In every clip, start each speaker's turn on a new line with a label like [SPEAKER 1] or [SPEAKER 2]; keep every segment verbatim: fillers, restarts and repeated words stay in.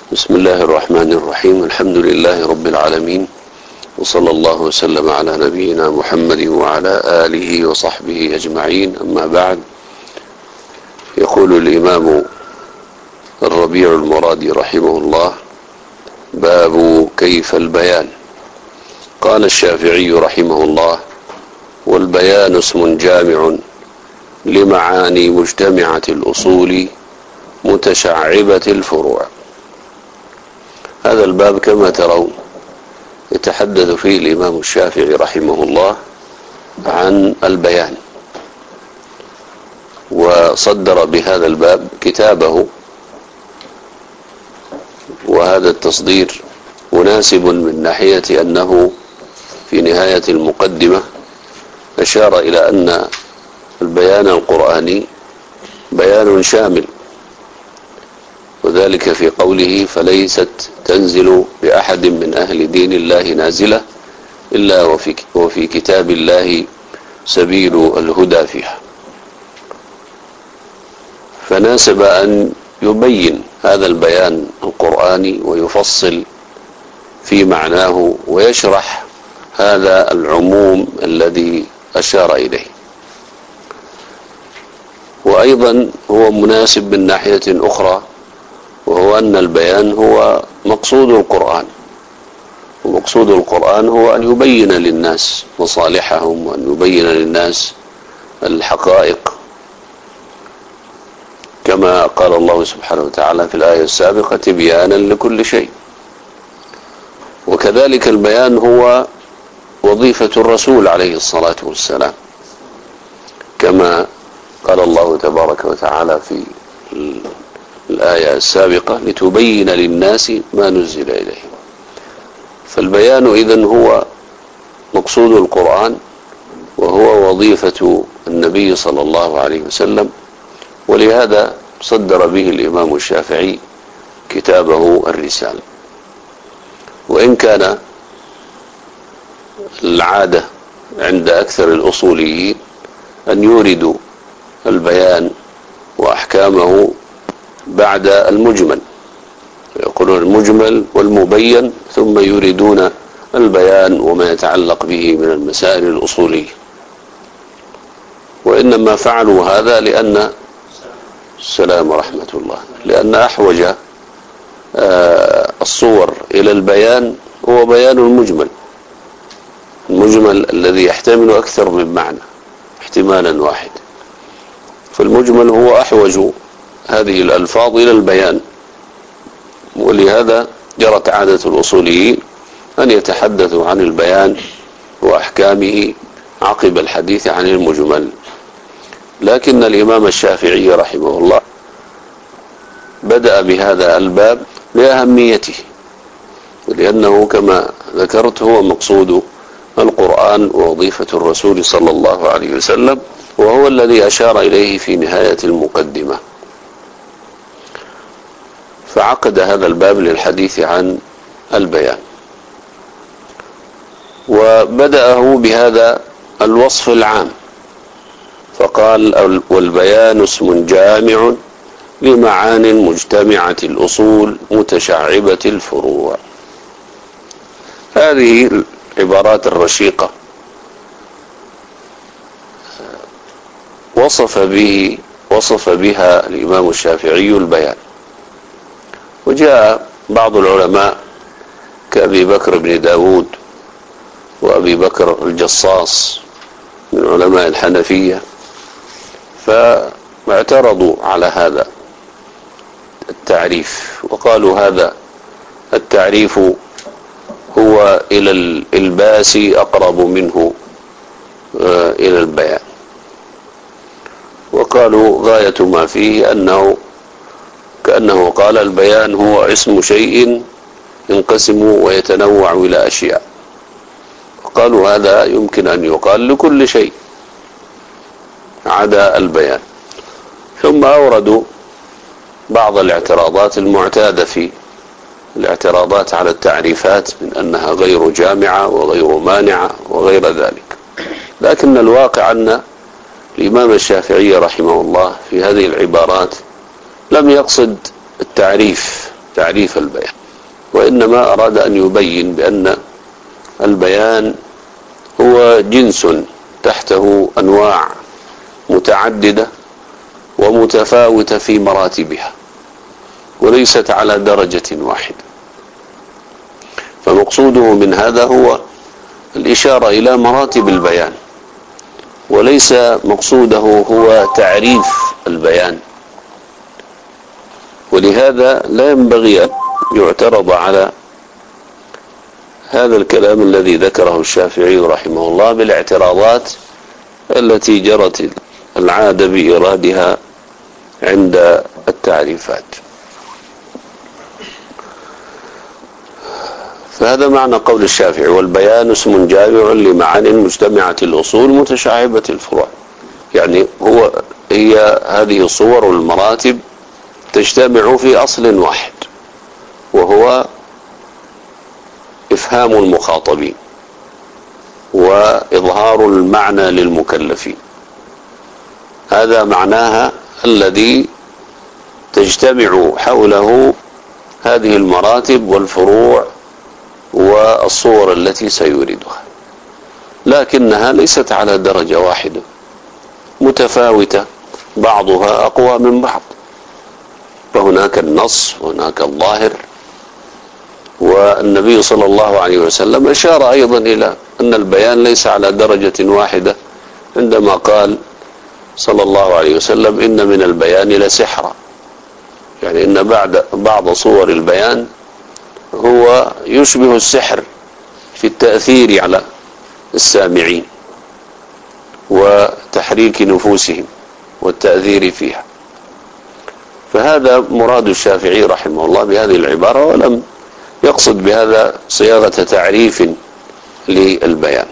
[SPEAKER 1] بسم الله الرحمن الرحيم. الحمد لله رب العالمين، وصلى الله وسلم على نبينا محمد وعلى آله وصحبه أجمعين. أما بعد، يقول الإمام الربيع المرادي رحمه الله: باب كيف البيان. قال الشافعي رحمه الله: والبيان اسم جامع لمعاني مجتمعة الأصول متشعبة الفروع. هذا الباب كما ترون يتحدث فيه الإمام الشافعي رحمه الله عن البيان، وصدر بهذا الباب كتابه، وهذا التصدير مناسب من ناحية أنه في نهاية المقدمة أشار إلى أن البيان القرآني بيان شامل، وذلك في قوله: فليست تنزل بأحد من أهل دين الله نازلة إلا وفي, وفي كتاب الله سبيل الهدى فيها. فناسب أن يبين هذا البيان القرآني ويفصل في معناه ويشرح هذا العموم الذي أشار إليه. وأيضا هو مناسب من ناحية أخرى، وهو أن البيان هو مقصود القرآن، ومقصود القرآن هو أن يبين للناس مصالحهم، وأن يبين للناس الحقائق، كما قال الله سبحانه وتعالى في الآية السابقة: تبيانا لكل شيء. وكذلك البيان هو وظيفة الرسول عليه الصلاة والسلام، كما قال الله تبارك وتعالى في الآية السابقة: لتبين للناس ما نزل إليهم. فالبيان إذن هو مقصود القرآن، وهو وظيفة النبي صلى الله عليه وسلم، ولهذا صدر به الإمام الشافعي كتابه الرسالة. وإن كان العادة عند أكثر الأصوليين أن يوردوا البيان وأحكامه بعد المجمل، يقولون المجمل والمبين، ثم يريدون البيان وما يتعلق به من المسائل الأصولية. وإنما فعلوا هذا لأن السلام ورحمة الله لأن أحوج الصور إلى البيان هو بيان المجمل، المجمل الذي يحتمل أكثر من معنى احتمالا واحد. فالمجمل هو أحوج هذه الألفاظ إلى البيان، ولهذا جرت عادة الأصوليين أن يتحدثوا عن البيان وأحكامه عقب الحديث عن المجمل. لكن الإمام الشافعي رحمه الله بدأ بهذا الباب لأهميته، ولأنه كما ذكرت هو مقصود القرآن ووظيفة الرسول صلى الله عليه وسلم، وهو الذي أشار إليه في نهاية المقدمة. فعقد هذا الباب للحديث عن البيان، وبدأه بهذا الوصف العام، فقال: والبيان اسم جامع لمعان مجتمعة الأصول متشعبة الفروع. هذه العبارات الرشيقة وصف به وصف بها الإمام الشافعي البيان. وجاء بعض العلماء كأبي بكر بن داود وأبي بكر الجصاص من علماء الحنفية، فاعترضوا على هذا التعريف، وقالوا هذا التعريف هو إلى الإلباس أقرب منه إلى البيان. وقالوا غاية ما فيه أنه كأنه قال: البيان هو اسم شيء ينقسم ويتنوع إلى أشياء. قالوا هذا يمكن أن يقال لكل شيء عدا البيان. ثم أوردوا بعض الاعتراضات المعتادة في الاعتراضات على التعريفات من أنها غير جامعة وغير مانعة وغير ذلك. لكن الواقع أن الإمام الشافعي رحمه الله في هذه العبارات لم يقصد التعريف تعريف البيان، وإنما أراد أن يبين بأن البيان هو جنس تحته أنواع متعددة ومتفاوتة في مراتبها وليست على درجة واحدة. فمقصوده من هذا هو الإشارة إلى مراتب البيان، وليس مقصوده هو تعريف البيان. ولهذا لا ينبغي أن يعترض على هذا الكلام الذي ذكره الشافعي رحمه الله بالاعتراضات التي جرت العادة بإيرادها عند التعريفات. فهذا معنى قول الشافعي: والبيان اسم جامع لمعان مجتمعة الأصول متشعبة الفروع. يعني هو هي هذه الصور والمراتب تجتمع في أصل واحد، وهو إفهام المخاطبين وإظهار المعنى للمكلفين. هذا معناها الذي تجتمع حوله هذه المراتب والفروع والصور التي سيوردها، لكنها ليست على درجة واحدة، متفاوتة، بعضها أقوى من بعض. فهناك النص وهناك الظاهر. والنبي صلى الله عليه وسلم أشار أيضا إلى أن البيان ليس على درجة واحدة عندما قال صلى الله عليه وسلم: إن من البيان لسحرا. يعني إن بعد بعض صور البيان هو يشبه السحر في التأثير على السامعين وتحريك نفوسهم والتأثير فيها. فهذا مراد الشافعي رحمه الله بهذه العبارة، ولم يقصد بهذا صياغة تعريف للبيان.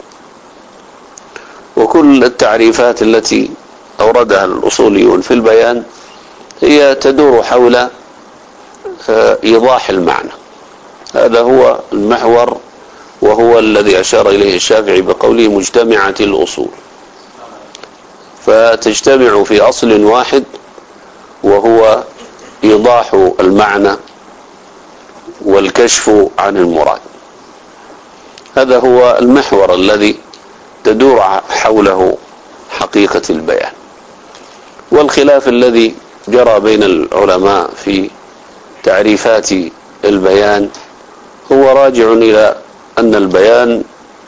[SPEAKER 1] وكل التعريفات التي أوردها الأصوليون في البيان هي تدور حول إيضاح المعنى. هذا هو المحور، وهو الذي أشار إليه الشافعي بقوله مجتمعة الأصول، فتجتمع في أصل واحد وهو إيضاح المعنى والكشف عن المراد. هذا هو المحور الذي تدور حوله حقيقة البيان. والخلاف الذي جرى بين العلماء في تعريفات البيان هو راجع إلى أن البيان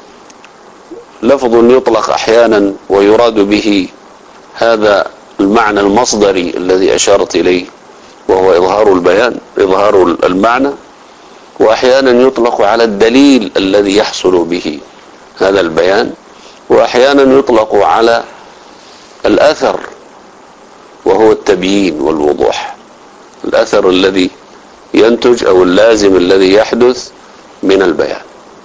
[SPEAKER 1] لفظ يطلق أحيانا ويراد به هذا المعنى المصدري الذي أشارت إليه، وهو إظهار البيان، إظهار المعنى، وأحيانا يطلق على الدليل الذي يحصل به هذا البيان، وأحيانا يطلق على الأثر وهو التبيين والوضوح، الأثر الذي ينتج أو اللازم الذي يحدث من البيان.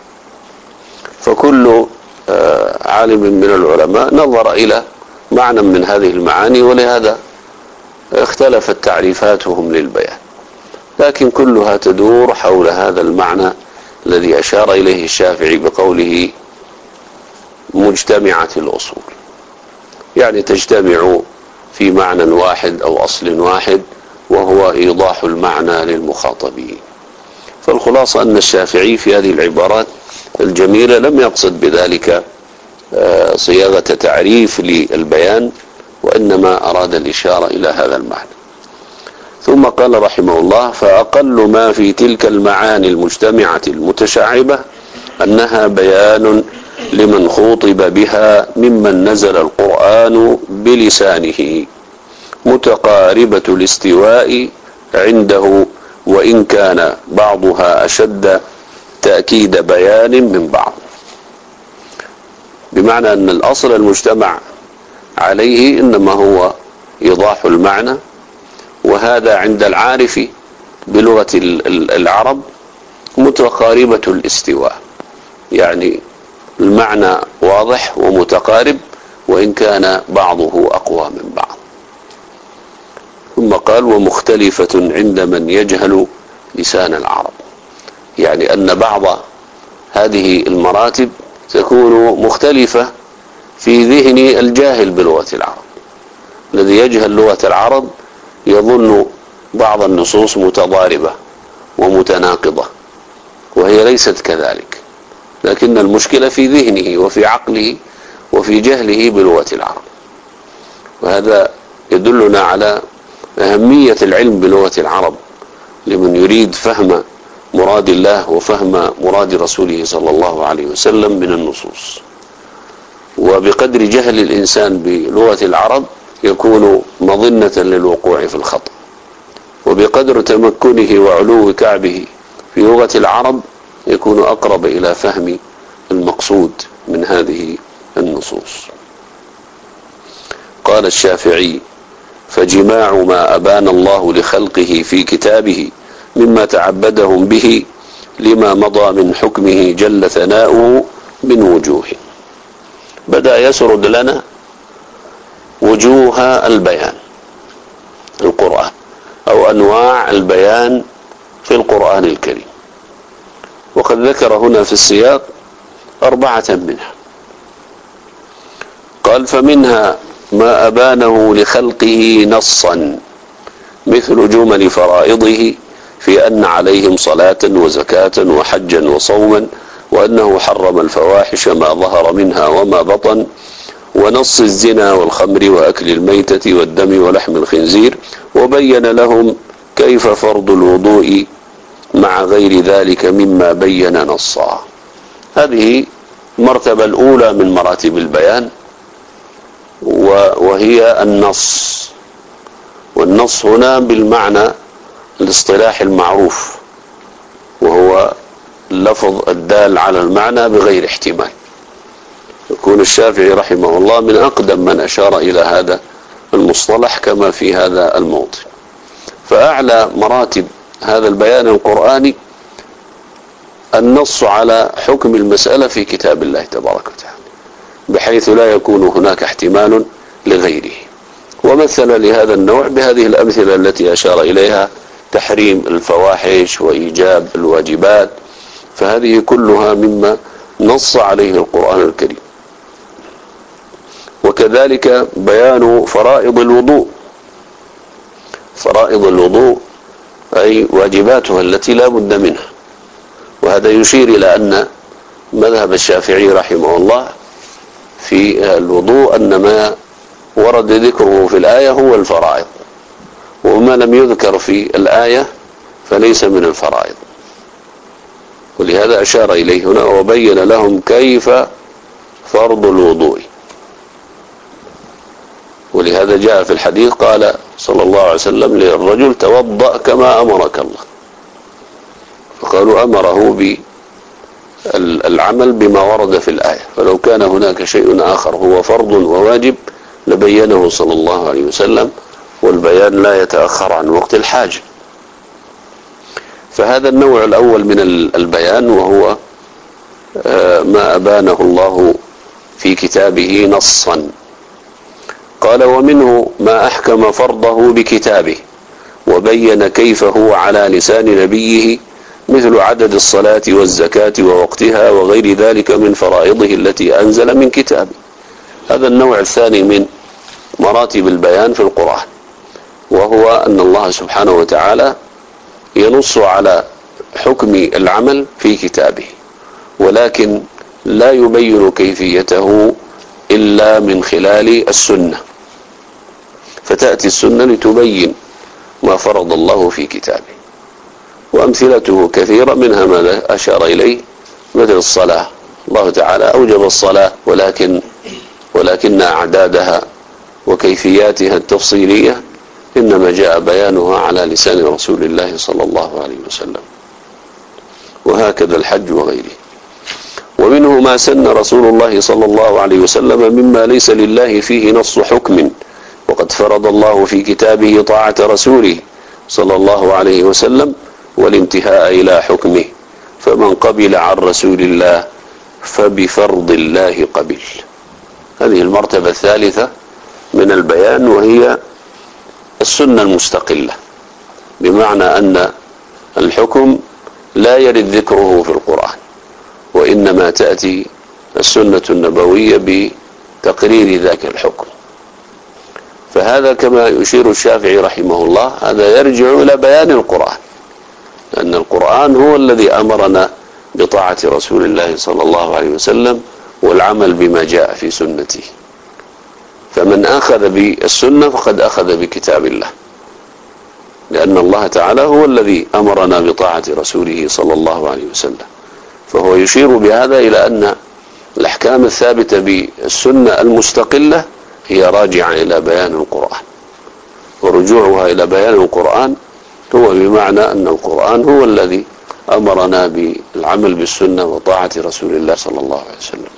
[SPEAKER 1] فكل عالم من العلماء نظر إلى معنى من هذه المعاني، ولهذا اختلفت تعريفاتهم للبيان، لكن كلها تدور حول هذا المعنى الذي أشار إليه الشافعي بقوله مجتمعة الأصول، يعني تجتمع في معنى واحد أو أصل واحد، وهو إيضاح المعنى للمخاطبين. فالخلاصة أن الشافعي في هذه العبارات الجميلة لم يقصد بذلك صياغة تعريف للبيان، وإنما أراد الإشارة إلى هذا المعنى. ثم قال رحمه الله: فأقل ما في تلك المعاني المجتمعة المتشعبة أنها بيان لمن خوطب بها ممن نزل القرآن بلسانه، متقاربة الاستواء عنده، وإن كان بعضها أشد تأكيد بيان من بعض. بمعنى أن الأصل المجتمع عليه إنما هو إيضاح المعنى، وهذا عند العارف بلغة العرب متقاربة الاستواء، يعني المعنى واضح ومتقارب وإن كان بعضه أقوى من بعض. ثم قال: ومختلفة عند من يجهل لسان العرب، يعني أن بعض هذه المراتب تكون مختلفة في ذهن الجاهل بلغة العرب. الذي يجهل لغة العرب يظن بعض النصوص متضاربة ومتناقضة، وهي ليست كذلك، لكن المشكلة في ذهنه وفي عقله وفي جهله بلغة العرب. وهذا يدلنا على أهمية العلم بلغة العرب لمن يريد فهم مراد الله وفهم مراد رسوله صلى الله عليه وسلم من النصوص. وبقدر جهل الإنسان بلغة العرب يكون مظنة للوقوع في الخطأ، وبقدر تمكنه وعلو كعبه في لغة العرب يكون أقرب إلى فهم المقصود من هذه النصوص. قال الشافعي: فجماع ما أبان الله لخلقه في كتابه مما تعبدهم به لما مضى من حكمه جل ثناؤه من وجوه. بدأ يسرد لنا وجوه البيان القرآن أو أنواع البيان في القرآن الكريم، وقد ذكر هنا في السياق أربعة منها. قال: فمنها ما أبانه لخلقه نصا مثل جمل فرائضه في أن عليهم صلاة وزكاة وحجا وصوما، وأنه حرم الفواحش ما ظهر منها وما بطن، ونص الزنا والخمر وأكل الميتة والدم ولحم الخنزير، وبين لهم كيف فرض الوضوء مع غير ذلك مما بين نصا. هذه المرتبة الأولى من مراتب البيان، وهي النص. والنص هنا بالمعنى الاصطلاح المعروف، وهو اللفظ الدال على المعنى بغير احتمال. يكون الشافعي رحمه الله من أقدم من أشار إلى هذا المصطلح كما في هذا الموضع. فأعلى مراتب هذا البيان القرآني النص على حكم المسألة في كتاب الله تبارك وتعالى، بحيث لا يكون هناك احتمال لغيره. ومثل لهذا النوع بهذه الأمثلة التي أشار إليها: تحريم الفواحش وإيجاب الواجبات، فهذه كلها مما نص عليه القرآن الكريم. وكذلك بيان فرائض الوضوء، فرائض الوضوء أي واجباتها التي لا بد منها. وهذا يشير إلى أن مذهب الشافعي رحمه الله في الوضوء أن ما ورد ذكره في الآية هو الفرائض، وما لم يذكر في الآية فليس من الفرائض. ولهذا أشار إليه هنا: وبين لهم كيف فرض الوضوء. ولهذا جاء في الحديث قال صلى الله عليه وسلم للرجل: توضأ كما أمرك الله. فقالوا: أمره بالعمل بما ورد في الآية، فلو كان هناك شيء آخر هو فرض وواجب لبينه صلى الله عليه وسلم، والبيان لا يتأخر عن وقت الحاجة. فهذا النوع الأول من البيان، وهو ما أبانه الله في كتابه نصا. قال: ومنه ما أحكم فرضه بكتابه وبين كيف هو على لسان نبيه، مثل عدد الصلاة والزكاة ووقتها وغير ذلك من فرائضه التي أنزل من كتابه. هذا النوع الثاني من مراتب البيان في القرآن، وهو أن الله سبحانه وتعالى ينص على حكم العمل في كتابه، ولكن لا يبين كيفيته إلا من خلال السنة، فتأتي السنة لتبين ما فرض الله في كتابه. وأمثلته كثيرة، منها ما أشار إليه مثل الصلاة. الله تعالى أوجب الصلاة، ولكن ولكن أعدادها وكيفياتها التفصيلية إنما جاء بيانها على لسان رسول الله صلى الله عليه وسلم. وهكذا الحج وغيره. ومنه ما سن رسول الله صلى الله عليه وسلم مما ليس لله فيه نص حكم، وقد فرض الله في كتابه طاعة رسوله صلى الله عليه وسلم والانتهاء إلى حكمه، فمن قبل عن رسول الله فبفرض الله قبل. هذه المرتبة الثالثة من البيان، وهي السنة المستقلة، بمعنى أن الحكم لا يرد ذكره في القرآن، وإنما تأتي السنة النبوية بتقرير ذاك الحكم. فهذا كما يشير الشافعي رحمه الله هذا يرجع إلى بيان القرآن، لأن القرآن هو الذي أمرنا بطاعة رسول الله صلى الله عليه وسلم والعمل بما جاء في سنته. فمن أخذ بالسنة فقد أخذ بكتاب الله، لأن الله تعالى هو الذي أمرنا بطاعة رسوله صلى الله عليه وسلم. فهو يشير بهذا إلى أن الأحكام الثابتة بالسنة المستقلة هي راجعة إلى بيان القرآن، ورجوعها إلى بيان القرآن هو بمعنى أن القرآن هو الذي أمرنا بالعمل بالسنة وطاعة رسول الله صلى الله عليه وسلم.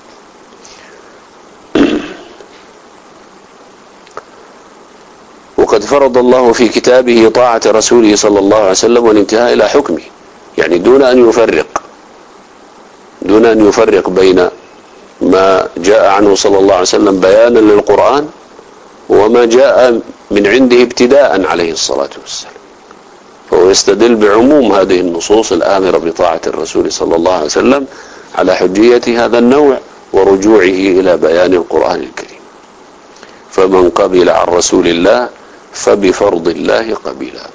[SPEAKER 1] وقد فرض الله في كتابه طاعة رسوله صلى الله عليه وسلم والانتهاء إلى حكمه، يعني دون أن يفرق دون أن يفرق بين ما جاء عنه صلى الله عليه وسلم بيانا للقرآن وما جاء من عنده ابتداء عليه الصلاة والسلام. فهو يستدل بعموم هذه النصوص الآمرة بطاعة الرسول صلى الله عليه وسلم على حجية هذا النوع ورجوعه إلى بيان القرآن الكريم. فمن قبل عن رسول الله فبفرض الله قبلا.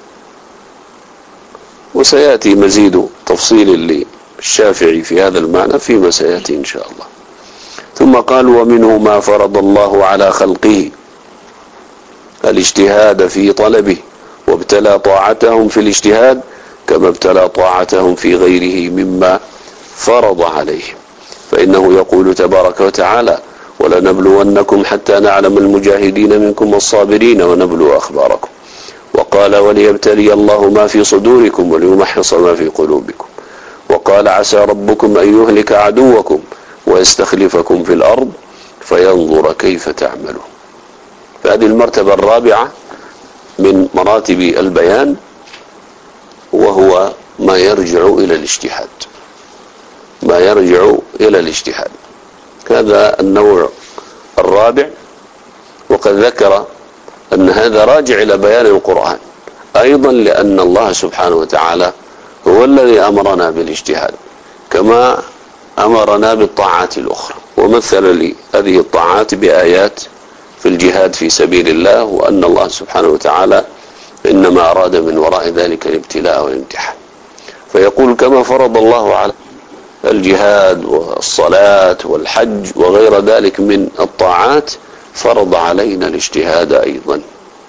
[SPEAKER 1] وسيأتي مزيد تفصيل للشافعي في هذا المعنى فيما سيأتي إن شاء الله. ثم قال: ومنه ما فرض الله على خلقه الاجتهاد في طلبه، وابتلى طاعتهم في الاجتهاد كما ابتلى طاعتهم في غيره مما فرض عليهم. فإنه يقول تبارك وتعالى: ولنبلونكم حتى نعلم المجاهدين منكم والصابرين ونبلو أخباركم. وقال: وليبتلي الله ما في صدوركم وليمحص ما في قلوبكم. وقال: عسى ربكم أن يهلك عدوكم ويستخلفكم في الأرض فينظر كيف تعملون. فهذه المرتبة الرابعة من مراتب البيان، وهو ما يرجع إلى الاجتهاد ما يرجع إلى الاجتهاد هذا النوع الرابع. وقد ذكر أن هذا راجع إلى بيان القرآن أيضا، لأن الله سبحانه وتعالى هو الذي أمرنا بالاجتهاد كما أمرنا بالطاعات الأخرى، ومثل لهذه الطاعات بآيات في الجهاد في سبيل الله، وأن الله سبحانه وتعالى إنما أراد من وراء ذلك الابتلاء والامتحان. فيقول: كما فرض الله على الجهاد والصلاة والحج وغير ذلك من الطاعات فرض علينا الاجتهاد أيضا.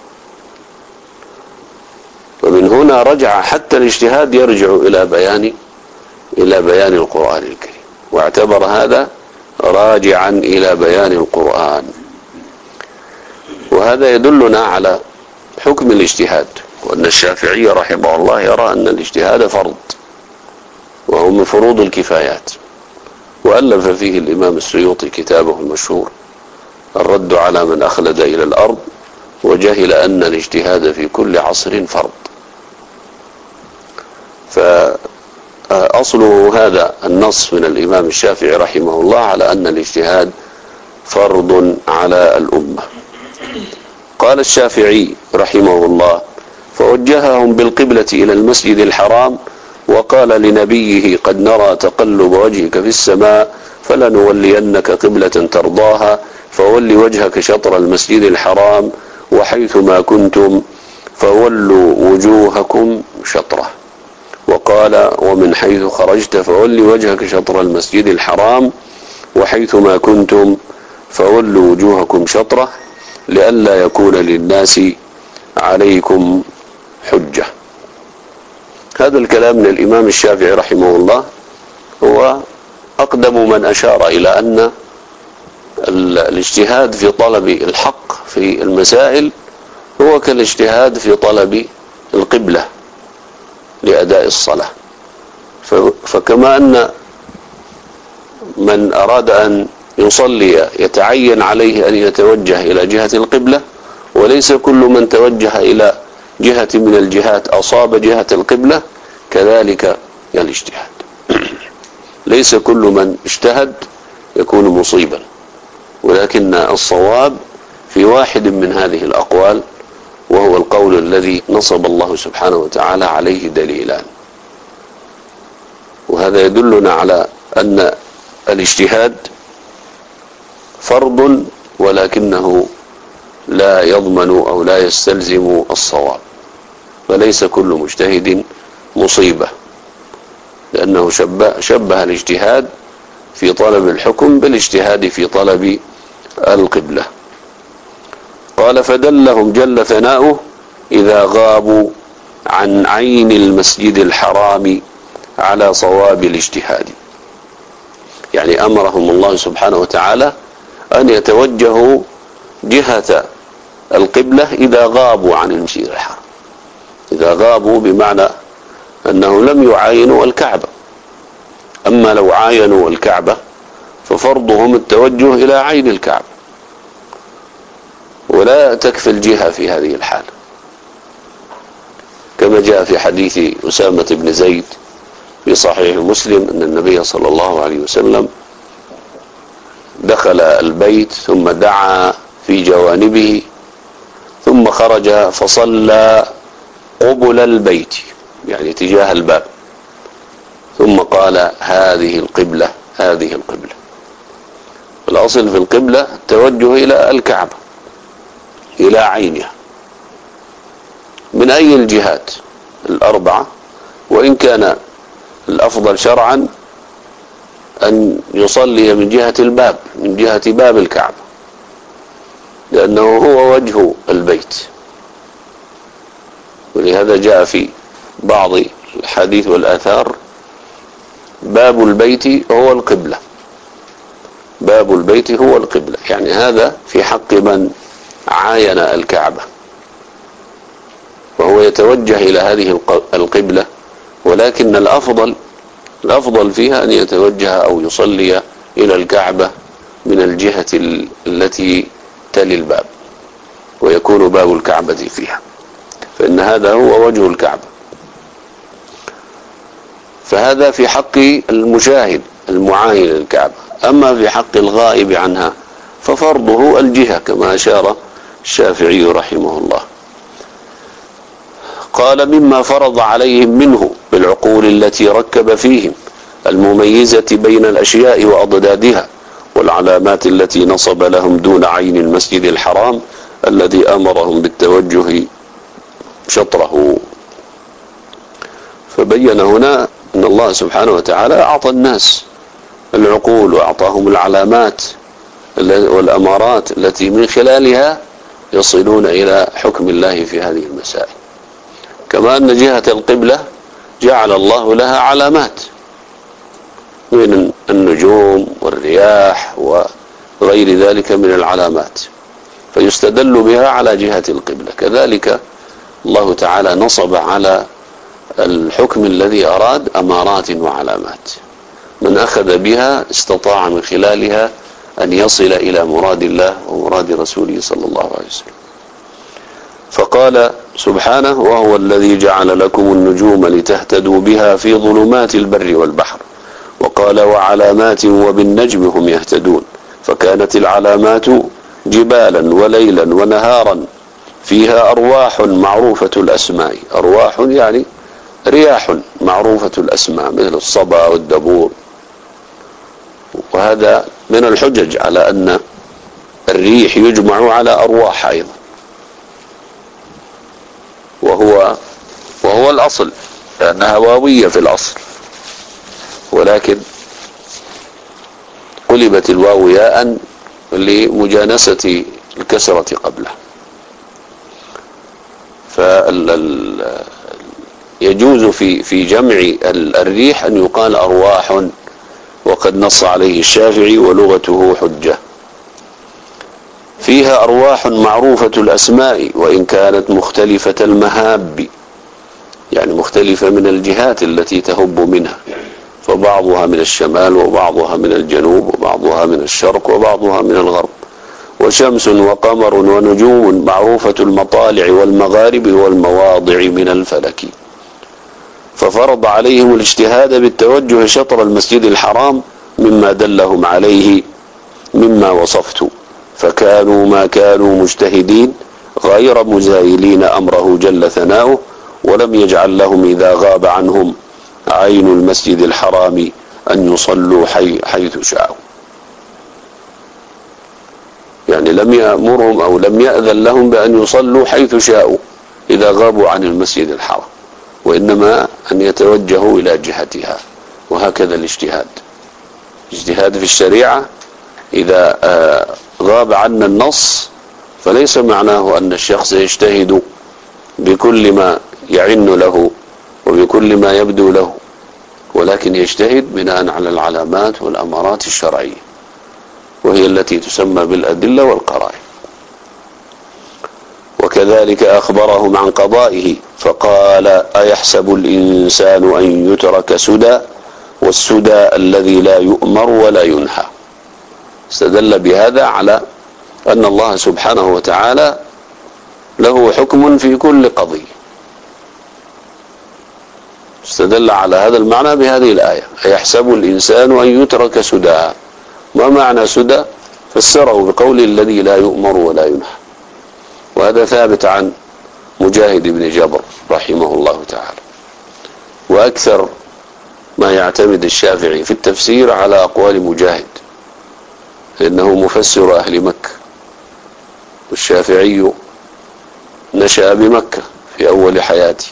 [SPEAKER 1] ومن هنا رجع حتى الاجتهاد يرجع إلى بيان إلى بيان القرآن الكريم، واعتبر هذا راجعا إلى بيان القرآن. وهذا يدلنا على حكم الاجتهاد، وأن الشافعي رحمه الله يرى أن الاجتهاد فرض وهو من فروض الكفايات. وألف فيه الإمام السيوطي كتابه المشهور الرد على من أخلد إلى الأرض وجهل أن الاجتهاد في كل عصر فرض. فأصله هذا النص من الإمام الشافعي رحمه الله على أن الاجتهاد فرض على الأمة. قال الشافعي رحمه الله: فوجههم بالقبلة إلى المسجد الحرام وقال لنبيه: قد نرى تقلب وجهك في السماء فلنولينك قبلة ترضاها فول وجهك شطر المسجد الحرام وحيثما كنتم فولوا وجوهكم شطره. وقال: ومن حيث خرجت فول وجهك شطر المسجد الحرام وحيثما كنتم فولوا وجوهكم شطره لئلا يكون للناس عليكم حجة. هذا الكلام من الإمام الشافعي رحمه الله هو أقدم من أشار إلى أن الاجتهاد في طلب الحق في المسائل هو كالاجتهاد في طلب القبلة لأداء الصلاة. فكما أن من أراد أن يصلي يتعين عليه أن يتوجه إلى جهة القبلة، وليس كل من توجه إلى جهة من الجهات أصاب جهة القبلة، كذلك الاجتهاد ليس كل من اجتهد يكون مصيبا، ولكن الصواب في واحد من هذه الأقوال، وهو القول الذي نصب الله سبحانه وتعالى عليه دليلان. وهذا يدلنا على أن الاجتهاد فرض، ولكنه لا يضمن أو لا يستلزم الصواب، فليس كل مجتهد مصيبة، لأنه شبه, شبه الاجتهاد في طلب الحكم بالاجتهاد في طلب القبلة. قال فدلهم جل ثناؤه إذا غابوا عن عين المسجد الحرام على صواب الاجتهاد، يعني أمرهم الله سبحانه وتعالى أن يتوجهوا جهة القبلة إذا غابوا عن المسجد الحرام. إذا غابوا بمعنى أنه لم يعاينوا الكعبة، أما لو عاينوا الكعبة ففرضهم التوجه إلى عين الكعبة، ولا تكفي الجهة في هذه الحالة، كما جاء في حديث أسامة بن زيد في صحيح مسلم أن النبي صلى الله عليه وسلم دخل البيت ثم دعا في جوانبه ثم خرج فصلى قبل البيت، يعني تجاه الباب، ثم قال هذه القبلة هذه القبلة. الأصل في القبلة التوجه إلى الكعبة، إلى عينها من أي الجهات الأربعة، وإن كان الأفضل شرعا أن يصلي من جهة الباب، من جهة باب الكعبة، لأنه هو وجه البيت. ولهذا جاء في بعض الحديث والآثار باب البيت هو القبلة، باب البيت هو القبلة، يعني هذا في حق من عاين الكعبة وهو يتوجه إلى هذه القبلة، ولكن الأفضل الأفضل فيها أن يتوجه أو يصلي إلى الكعبة من الجهة التي تلي الباب، ويكون باب الكعبة فيها، فإن هذا هو وجه الكعبة. فهذا في حق المشاهد المعاين للكعبة. أما في حق الغائب عنها ففرضه الجهة كما أشار الشافعي رحمه الله. قال مما فرض عليهم منه بالعقول التي ركب فيهم المميزة بين الأشياء وأضدادها، والعلامات التي نصب لهم دون عين المسجد الحرام الذي أمرهم بالتوجه شطره. فبين هنا أن الله سبحانه وتعالى أعطى الناس العقول وأعطاهم العلامات والأمارات التي من خلالها يصلون إلى حكم الله في هذه المسائل. كما أن جهة القبلة جعل الله لها علامات من النجوم والرياح وغير ذلك من العلامات، فيستدل بها على جهة القبلة. كذلك الله تعالى نصب على الحكم الذي أراد أمارات وعلامات، من أخذ بها استطاع من خلالها أن يصل إلى مراد الله ومراد رسوله صلى الله عليه وسلم. فقال سبحانه وهو الذي جعل لكم النجوم لتهتدوا بها في ظلمات البر والبحر، وقال وعلامات وبالنجم هم يهتدون. فكانت العلامات جبالا وليلا ونهارا فيها أرواح معروفة الأسماء، أرواح يعني رياح معروفة الأسماء مثل الصبا والدبور. وهذا من الحجج على أن الريح يجمع على أرواح أيضا، وهو وهو الأصل، لأنها واوية في الأصل، ولكن قلبت الواو ياء لمجانسة الكسرة قبله. فيجوز في في جمع الريح أن يقال أرواح، وقد نص عليه الشافعي ولغته حجة. فيها أرواح معروفة الأسماء وإن كانت مختلفة المهاب، يعني مختلفة من الجهات التي تهب منها، فبعضها من الشمال وبعضها من الجنوب وبعضها من الشرق وبعضها من الغرب. وشمس وقمر ونجوم معروفة المطالع والمغارب والمواضع من الفلك. ففرض عليهم الاجتهاد بالتوجه شطر المسجد الحرام مما دلهم عليه مما وصفت، فكانوا ما كانوا مجتهدين غير مزايلين أمره جل ثناؤه، ولم يجعل لهم إذا غاب عنهم عين المسجد الحرام أن يصلوا حي حيث شاءوا، يعني لم يأمرهم أو لم يأذن لهم بأن يصلوا حيث شاءوا إذا غابوا عن المسجد الحرام، وإنما أن يتوجهوا إلى جهتها. وهكذا الاجتهاد اجتهاد في الشريعة إذا غاب عنا النص فليس معناه أن الشخص يجتهد بكل ما يعن له وبكل ما يبدو له، ولكن يجتهد بناء على العلامات والأمارات الشرعية، وهي التي تسمى بالأدلة والقرائن. وكذلك أخبرهم عن قضائه فقال: أيحسب الإنسان أن يترك سدى، والسدى الذي لا يؤمر ولا ينهى. استدل بهذا على أن الله سبحانه وتعالى له حكم في كل قضية. استدل على هذا المعنى بهذه الآية: أيحسب الإنسان أن يترك سدى. ما معنى سدى؟ فسره بقول الذي لا يؤمر ولا ينهى، وهذا ثابت عن مجاهد بن جبر رحمه الله تعالى. وأكثر ما يعتمد الشافعي في التفسير على أقوال مجاهد، لأنه مفسر أهل مكة، والشافعي نشأ بمكة في أول حياته.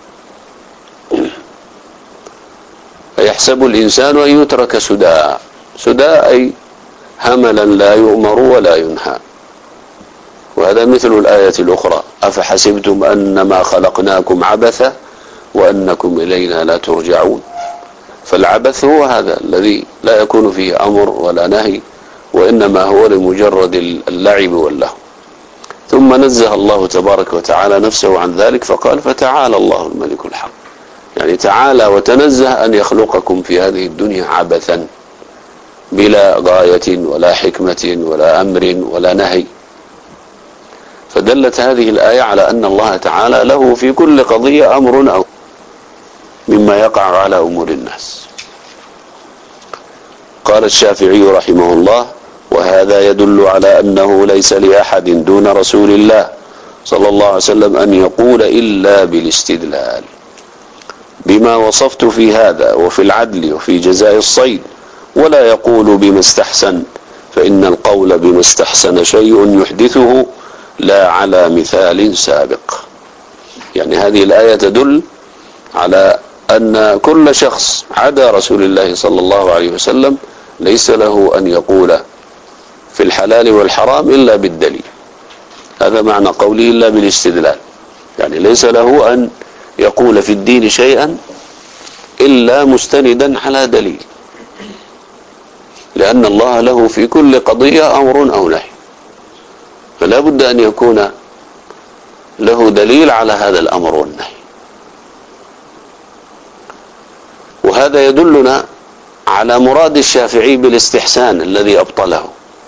[SPEAKER 1] فيحسب الإنسان أن يترك سدى. سدى أي هملا لا يؤمر ولا ينهى. وهذا مثل الآية الأخرى: أفحسبتم أنما خلقناكم عبثا وأنكم إلينا لا ترجعون. فالعبث هو هذا الذي لا يكون فيه أمر ولا نهي، وإنما هو لمجرد اللعب واللهو. ثم نزه الله تبارك وتعالى نفسه عن ذلك فقال: فتعالى الله الملك الحق. يعني تعالى وتنزه أن يخلقكم في هذه الدنيا عبثا بلا غاية ولا حكمة ولا أمر ولا نهي. فدلت هذه الآية على أن الله تعالى له في كل قضية أمر أو مما يقع على أمور الناس. قال الشافعي رحمه الله: وهذا يدل على أنه ليس لأحد دون رسول الله صلى الله عليه وسلم أن يقول إلا بالاستدلال بما وصفت في هذا وفي العدل وفي جزاء الصيد، ولا يقول بما استحسن، فإن القول بما استحسن شيء يحدثه لا على مثال سابق. يعني هذه الآية تدل على أن كل شخص عدا رسول الله صلى الله عليه وسلم ليس له أن يقول في الحلال والحرام إلا بالدليل. هذا معنى قوله إلا بالاستدلال، يعني ليس له أن يقول في الدين شيئا إلا مستندا على دليل، لأن الله له في كل قضية أمر أو نهي، فلا بد أن يكون له دليل على هذا الأمر والنهي. وهذا يدلنا على مراد الشافعي بالاستحسان الذي أبطله.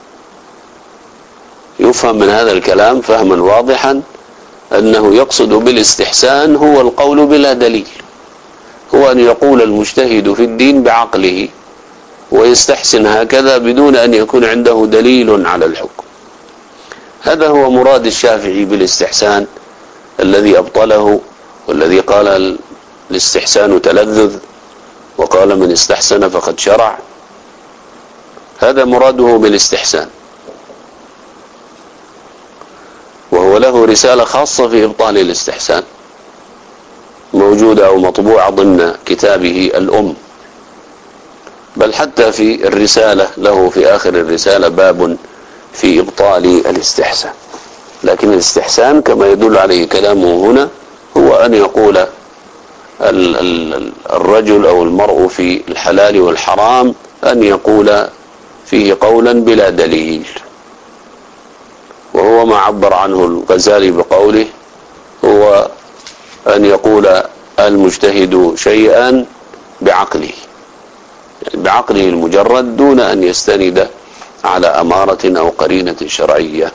[SPEAKER 1] يفهم من هذا الكلام فهما واضحا أنه يقصد بالاستحسان هو القول بلا دليل، هو أن يقول المجتهد في الدين بعقله ويستحسن هكذا بدون أن يكون عنده دليل على الحكم. هذا هو مراد الشافعي بالاستحسان الذي أبطله، والذي قال الاستحسان تلذذ، وقال من استحسن فقد شرع. هذا مراده بالاستحسان، وهو له رسالة خاصة في إبطال الاستحسان موجودة أو مطبوعة ضمن كتابه الأم، بل حتى في الرسالة له في آخر الرسالة باب في إبطال الاستحسان. لكن الاستحسان كما يدل عليه كلامه هنا هو أن يقول الرجل أو المرء في الحلال والحرام أن يقول فيه قولا بلا دليل، وهو ما عبر عنه الغزالي بقوله هو أن يقول المجتهد شيئا بعقله، يعني بعقله المجرد دون أن يستند على أمارة أو قرينة شرعية.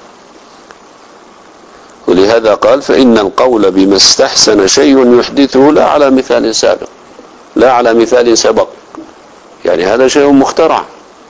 [SPEAKER 1] ولهذا قال: فإن القول بما استحسن شيء يحدثه لا على مثال سابق، لا على مثال سبق، يعني هذا شيء مخترع،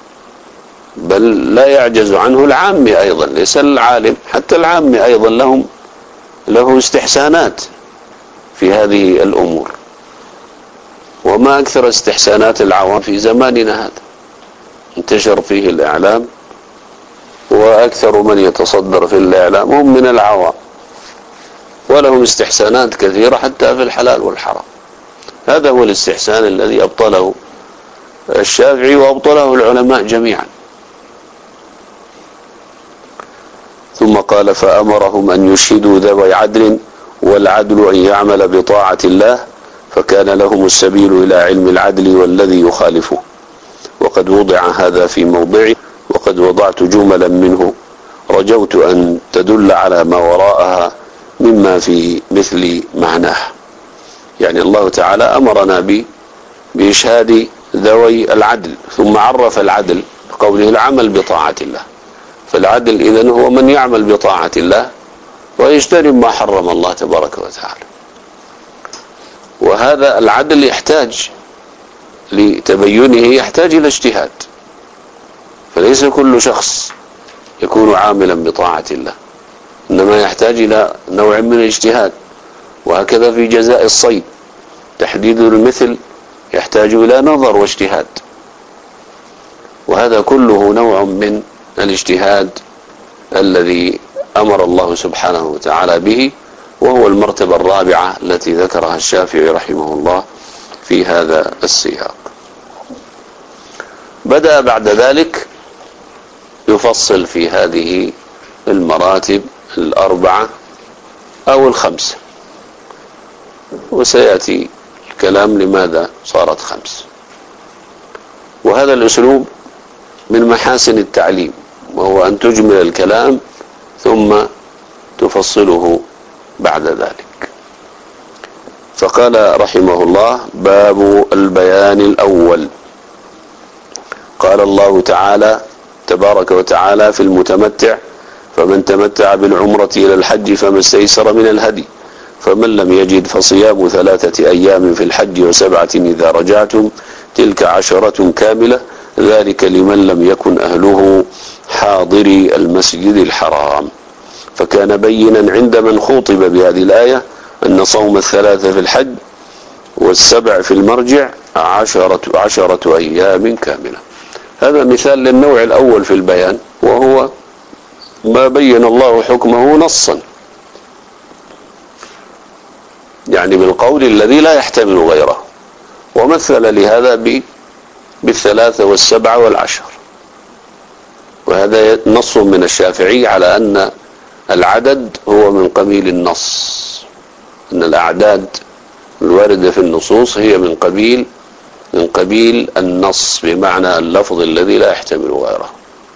[SPEAKER 1] بل لا يعجز عنه العامي أيضا، ليس العالم، حتى العامي أيضا لهم له استحسانات في هذه الأمور. وما أكثر استحسانات العوام في زماننا هذا، انتشر فيه الإعلام، وأكثر من يتصدر في الإعلام هم من العوام، ولهم استحسانات كثيرة حتى في الحلال والحرام. هذا هو الاستحسان الذي أبطله الشافعي وأبطله العلماء جميعا. ثم قال فأمرهم أن يشهدوا ذوي عدل، والعدل أن يعمل بطاعة الله، فكان لهم السبيل إلى علم العدل والذي يخالفه. وقد وضع هذا في موضعه، وقد وضعت جملا منه رجوت أن تدل على ما وراءها مما في مثل معناه. يعني الله تعالى أمرنا بإشهاد ذوي العدل، ثم عرف العدل بقوله العمل بطاعة الله. فالعدل إذن هو من يعمل بطاعة الله ويجتنب ما حرم الله تبارك وتعالى. وهذا العدل يحتاج لتبينه يحتاج إلى اجتهاد، فليس كل شخص يكون عاملا بطاعة الله، إنما يحتاج إلى نوع من الاجتهاد. وهكذا في جزاء الصيد تحديد المثل يحتاج إلى نظر واجتهاد، وهذا كله نوع من الاجتهاد الذي أمر الله سبحانه وتعالى به، وهو المرتبة الرابعة التي ذكرها الشافعي رحمه الله في هذا السياق. بدأ بعد ذلك يفصل في هذه المراتب الأربعة أو الخمسة، وسيأتي الكلام لماذا صارت خمس. وهذا الأسلوب من محاسن التعليم، وهو أن تجمل الكلام ثم تفصله بعد ذلك. فقال رحمه الله باب البيان الأول. قال الله تعالى تبارك وتعالى في المتمتع فمن تمتع بالعمرة إلى الحج فما استيسر من الهدي، فمن لم يجد فصيام ثلاثة أيام في الحج وسبعة إذا رجعتم تلك عشرة كاملة، ذلك لمن لم يكن أهله حاضري المسجد الحرام. فكان بينا عند من خوطب بهذه الآية أن صوم الثلاثة في الحج والسبع في المرجع عشرة, عشرة أيام كاملة. هذا مثال للنوع الأول في البيان، وهو ما بين الله حكمه نصا، يعني بالقول الذي لا يحتمل غيره، ومثل لهذا بالثلاثة والسبعة والعشر. وهذا نص من الشافعي على أن العدد هو من قبيل النص، أن الأعداد الواردة في النصوص هي من قبيل من قبيل النص، بمعنى اللفظ الذي لا يحتمل غيره.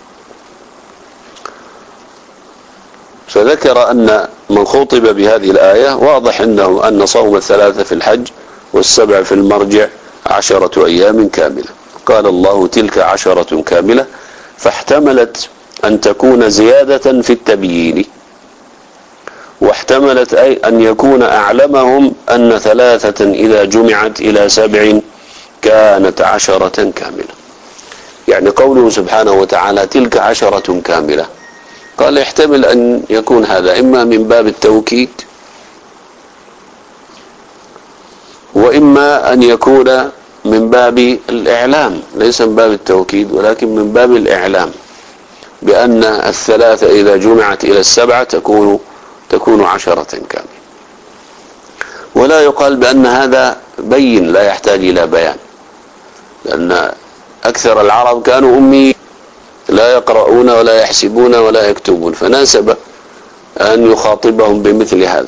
[SPEAKER 1] فذكر أن من خطب بهذه الآية واضح أنه أن صوم الثلاثة في الحج والسبع في المرجع عشرة أيام كاملة. قال الله تلك عشرة كاملة، فاحتملت أن تكون زيادة في التبيين، واحتملت أي أن يكون أعلمهم أن ثلاثة إذا جمعت إلى سبع كانت عشرة كاملة. يعني قوله سبحانه وتعالى تلك عشرة كاملة، قال يحتمل أن يكون هذا إما من باب التوكيد، وإما أن يكون من باب الإعلام، ليس من باب التوكيد ولكن من باب الإعلام، بأن الثلاثة إذا جمعت إلى السبعة تكون تكون عشرة كاملة. ولا يقال بأن هذا بين لا يحتاج إلى بيان، لأن أكثر العرب كانوا أمي لا يقرؤون ولا يحسبون ولا يكتبون، فناسب أن يخاطبهم بمثل هذا.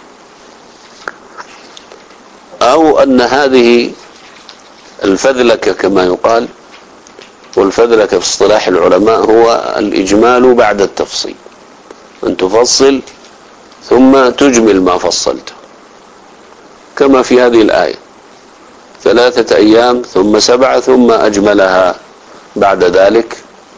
[SPEAKER 1] أو أن هذه الفذلكة كما يقال، والفذلكة في اصطلاح العلماء هو الإجمال بعد التفصيل، أن تفصل ثم تجمل ما فصلته، كما في هذه الآية ثلاثة أيام ثم سبعة ثم أجملها بعد ذلك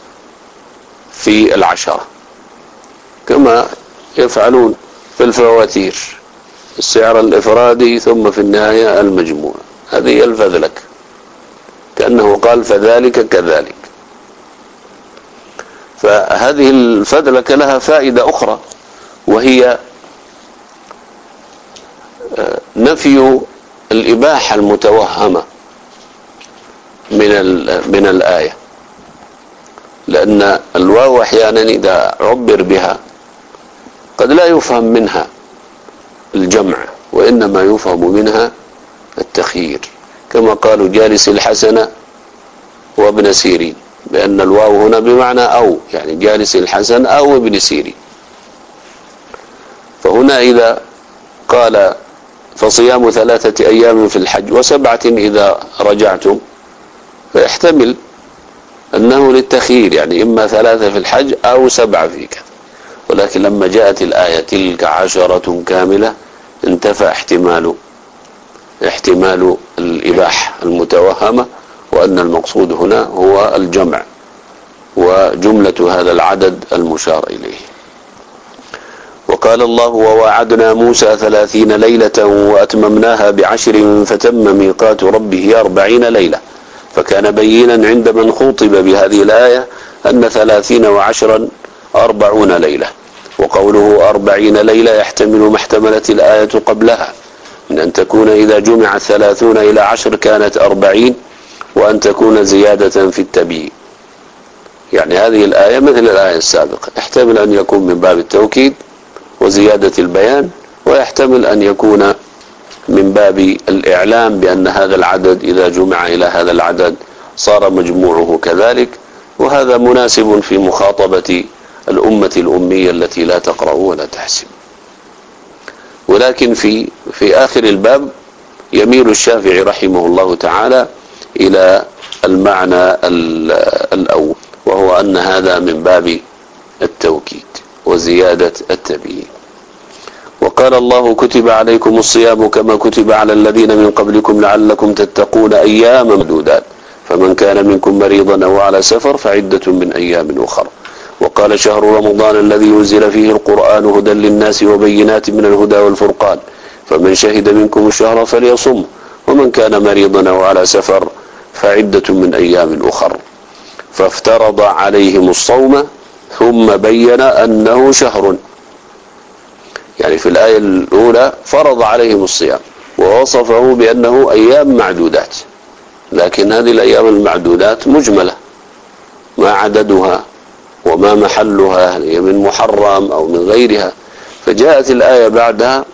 [SPEAKER 1] في العشرة، كما يفعلون في الفواتير السعر الإفرادي ثم في النهاية المجموع. هذه الفذلك، كأنه قال فذلك كذلك. فهذه الفذلكة لها فائدة أخرى، وهي نفي الإباحة المتوهمة من من الآية، لأن الواو أحيانا إذا عبر بها قد لا يفهم منها الجمع، وإنما يفهم منها التخيير، كما قالوا جالس الحسن وابن سيرين، بأن الواو هنا بمعنى أو، يعني جالس الحسن أو ابن سيرين. فهنا إذا قال فصيام ثلاثة أيام في الحج وسبعة إذا رجعتم، فيحتمل أنه للتخيير، يعني إما ثلاثة في الحج أو سبعة في كذا. ولكن لما جاءت الآية تلك عشرة كاملة انتفى احتمال احتمال الإباحة المتوهمة، وأن المقصود هنا هو الجمع وجملة هذا العدد المشار إليه. وقال الله وواعدنا موسى ثلاثين ليلة وأتممناها بعشر فتم ميقات ربه أربعين ليلة. فكان بينا عند من خوطب بهذه الآية أن ثلاثين وعشرا أربعون ليلة، وقوله أربعين ليلة يحتمل ما احتملت الآية قبلها من أن تكون إذا جمع ثلاثون إلى عشر كانت أربعين، وأن تكون زيادة في التبيين. يعني هذه الآية مثل الآية السابقة، يحتمل أن يكون من باب التوكيد وزيادة البيان، ويحتمل أن يكون من باب الإعلام بأن هذا العدد إذا جمع إلى هذا العدد صار مجموعه كذلك. وهذا مناسب في مخاطبة الأمة الأمية التي لا تقرأ ولا تحسب. ولكن في في آخر الباب يميل الشافعي رحمه الله تعالى إلى المعنى الأول، وهو أن هذا من باب التوكيد وزيادة التبيين. وقال الله كتب عليكم الصيام كما كتب على الذين من قبلكم لعلكم تتقون أياما معدودات فمن كان منكم مريضا أو على سفر فعدة من أيام أخر. وقال شهر رمضان الذي أنزل فيه القرآن هدى للناس وبينات من الهدى والفرقان فمن شهد منكم الشهر فليصم ومن كان مريضا أو على سفر فعدة من أيام أخر. فافترض عليهم الصوم ثم بين أنه شهر، يعني في الآية الأولى فرض عليهم الصيام ووصفه بأنه أيام معدودات، لكن هذه الأيام المعدودات مجملة، ما عددها وما محلها، هي من محرم أو من غيرها. فجاءت الآية بعدها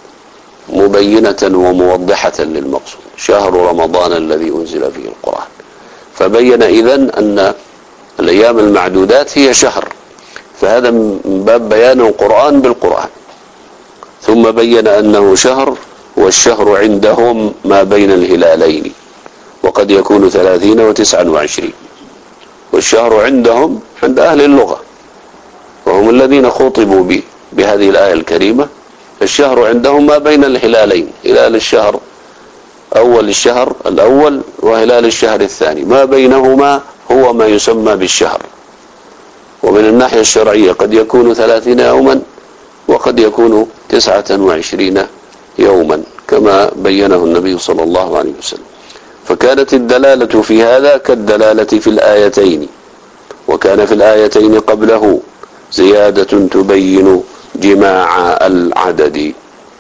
[SPEAKER 1] مبينة وموضحة للمقصود، شهر رمضان الذي أنزل فيه القرآن. فبين إذن أن الأيام المعدودات هي شهر، فهذا من باب بيان القرآن بالقرآن. ثم بين أنه شهر، والشهر عندهم ما بين الهلالين، وقد يكون ثلاثين وتسعا وعشرين. والشهر عندهم عند أهل اللغة وهم الذين خوطبوا به بهذه الآية الكريمة، الشهر عندهم ما بين الهلالين، هلال الشهر أول الشهر الأول وهلال الشهر الثاني، ما بينهما هو ما يسمى بالشهر. ومن الناحية الشرعية قد يكون ثلاثين يوما وقد يكون تسعة وعشرين يوما كما بينه النبي صلى الله عليه وسلم. فكانت الدلالة في هذا كالدلالة في الآيتين، وكان في الآيتين قبله زيادة تبين جماع العدد.